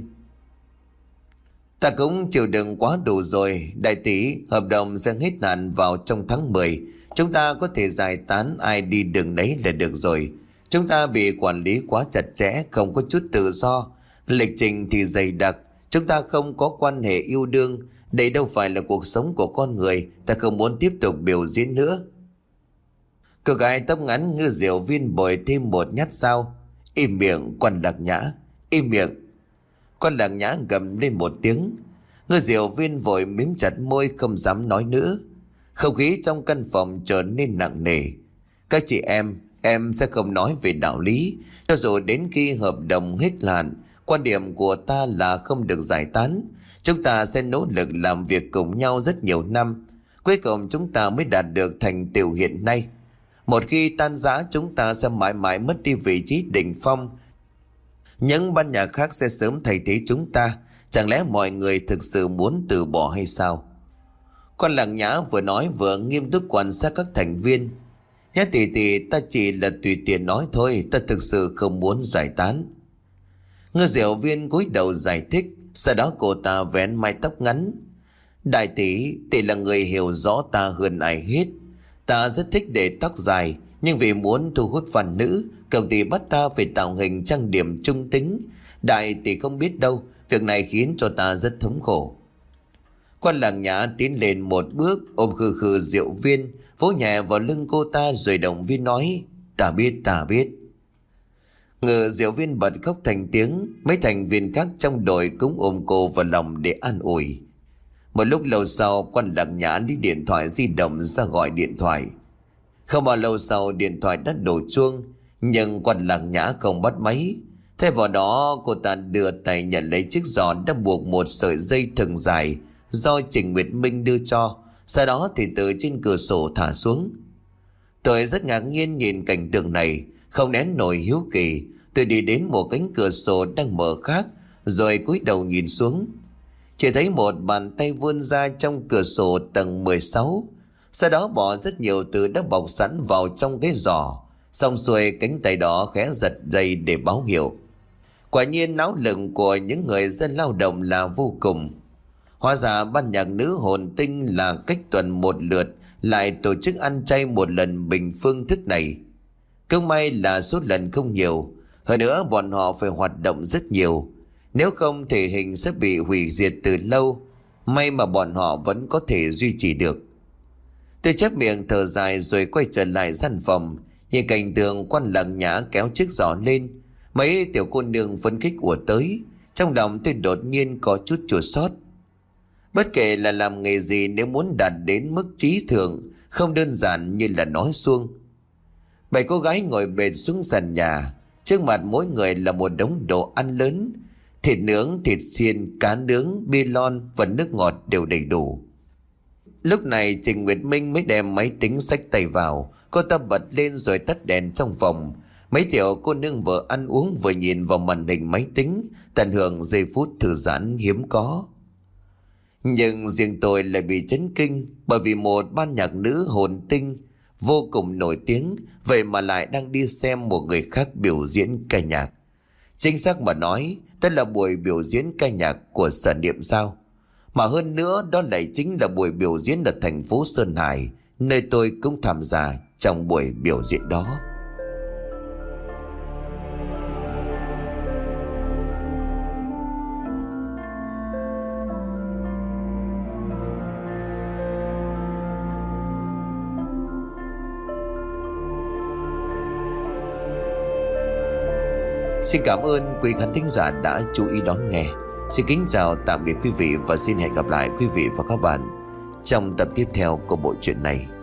Ta cũng chịu đựng quá đủ rồi. Đại tỷ, hợp đồng sẽ hết hạn vào trong tháng mười. Chúng ta có thể giải tán, ai đi đường đấy là được rồi. Chúng ta bị quản lý quá chặt chẽ, không có chút tự do. Lịch trình thì dày đặc. Chúng ta không có quan hệ yêu đương. Đây đâu phải là cuộc sống của con người. Ta không muốn tiếp tục biểu diễn nữa. Cô gái tóc ngắn ngư Diệu Viên bồi thêm một nhát dao. Im miệng, Quan Lạc Nhã, im miệng. Quan Lạc Nhã gầm lên một tiếng. Ngư Diệu Viên vội mím chặt môi không dám nói nữa. Không khí trong căn phòng trở nên nặng nề. Các chị em, em sẽ không nói về đạo lý. Cho dù đến khi hợp đồng hết hạn, quan điểm của ta là không được giải tán. Chúng ta sẽ nỗ lực làm việc cùng nhau rất nhiều năm. Cuối cùng chúng ta mới đạt được thành tựu hiện nay. Một khi tan rã, chúng ta sẽ mãi mãi mất đi vị trí đỉnh phong. Những ban nhạc khác sẽ sớm thay thế chúng ta. Chẳng lẽ mọi người thực sự muốn từ bỏ hay sao? Quan Lạc Nhã vừa nói vừa nghiêm túc quan sát các thành viên. Nhá tỷ tỷ, ta chỉ là tùy tiện nói thôi, ta thực sự không muốn giải tán. Ngư Diệu Viên cúi đầu giải thích. Sau đó cô ta vén mái tóc ngắn. Đại tỷ, tỷ là người hiểu rõ ta hơn ai hết. Ta rất thích để tóc dài, nhưng vì muốn thu hút fan nữ, công ty bắt ta phải tạo hình trang điểm trung tính. Đại tỷ không biết đâu, việc này khiến cho ta rất thống khổ. Quan Làng Nhã tiến lên một bước, ôm khư khư Diệu Viên, vỗ nhẹ vào lưng cô ta rồi động viên nói: Ta biết, ta biết. Ngự Diệu Viên bật khóc thành tiếng. Mấy thành viên khác trong đội cũng ôm cô vào lòng để an ủi. Một lúc lâu sau, Quan Làng Nhã lấy điện thoại di động ra gọi điện thoại. Không bao lâu sau, điện thoại đã đổ chuông, nhưng Quan Làng Nhã không bắt máy. Thay vào đó, cô ta đưa tay nhận lấy chiếc giỏ đã buộc một sợi dây thừng dài do Trình Nguyệt Minh đưa cho. Sau đó thì từ trên cửa sổ thả xuống. Tôi rất ngạc nhiên nhìn cảnh tượng này, không nén nổi hiếu kỳ. Tôi đi đến một cánh cửa sổ đang mở khác, rồi cúi đầu nhìn xuống. Chỉ thấy một bàn tay vươn ra trong cửa sổ tầng mười sáu. Sau đó bỏ rất nhiều thứ đã bọc sẵn vào trong cái giỏ. Xong xuôi, cánh tay đó khẽ giật dây để báo hiệu. Quả nhiên não lực của những người dân lao động là vô cùng. Hóa ra ban nhạc nữ Hồn Tinh là cách tuần một lượt lại tổ chức ăn chay một lần bình phương thức này. Không may là số lần không nhiều. Hơn nữa bọn họ phải hoạt động rất nhiều, nếu không thể hình sẽ bị hủy diệt từ lâu. May mà bọn họ vẫn có thể duy trì được. Tôi chép miệng thở dài rồi quay trở lại gian phòng. Nhìn cảnh tượng Quan Làng Nhã kéo chiếc giỏ lên, mấy tiểu cô nương phấn khích ùa tới. Trong lòng tôi đột nhiên có chút chua xót. Bất kể là làm nghề gì, nếu muốn đạt đến mức trí thượng không đơn giản như là nói suông. Bảy cô gái ngồi bệt xuống sàn nhà, trước mặt mỗi người là một đống đồ ăn lớn. Thịt nướng, thịt xiên, cá nướng, bia lon và nước ngọt đều đầy đủ. Lúc này Trình Nguyệt Minh mới đem máy tính xách tay vào. Cô ta bật lên rồi tắt đèn trong phòng. Mấy tiểu cô nương vừa ăn uống vừa nhìn vào màn hình máy tính, tận hưởng giây phút thư giãn hiếm có. Nhưng riêng tôi lại bị chấn kinh, bởi vì một ban nhạc nữ Hồn Tinh vô cùng nổi tiếng, vậy mà lại đang đi xem một người khác biểu diễn ca nhạc. Chính xác mà nói, đó là buổi biểu diễn ca nhạc của Sở Niệm sao. Mà hơn nữa, đó lại chính là buổi biểu diễn ở thành phố Sơn Hải, nơi tôi cũng tham gia trong buổi biểu diễn đó. Xin cảm ơn quý khán thính giả đã chú ý đón nghe. Xin kính chào tạm biệt quý vị và xin hẹn gặp lại quý vị và các bạn trong tập tiếp theo của bộ truyện này.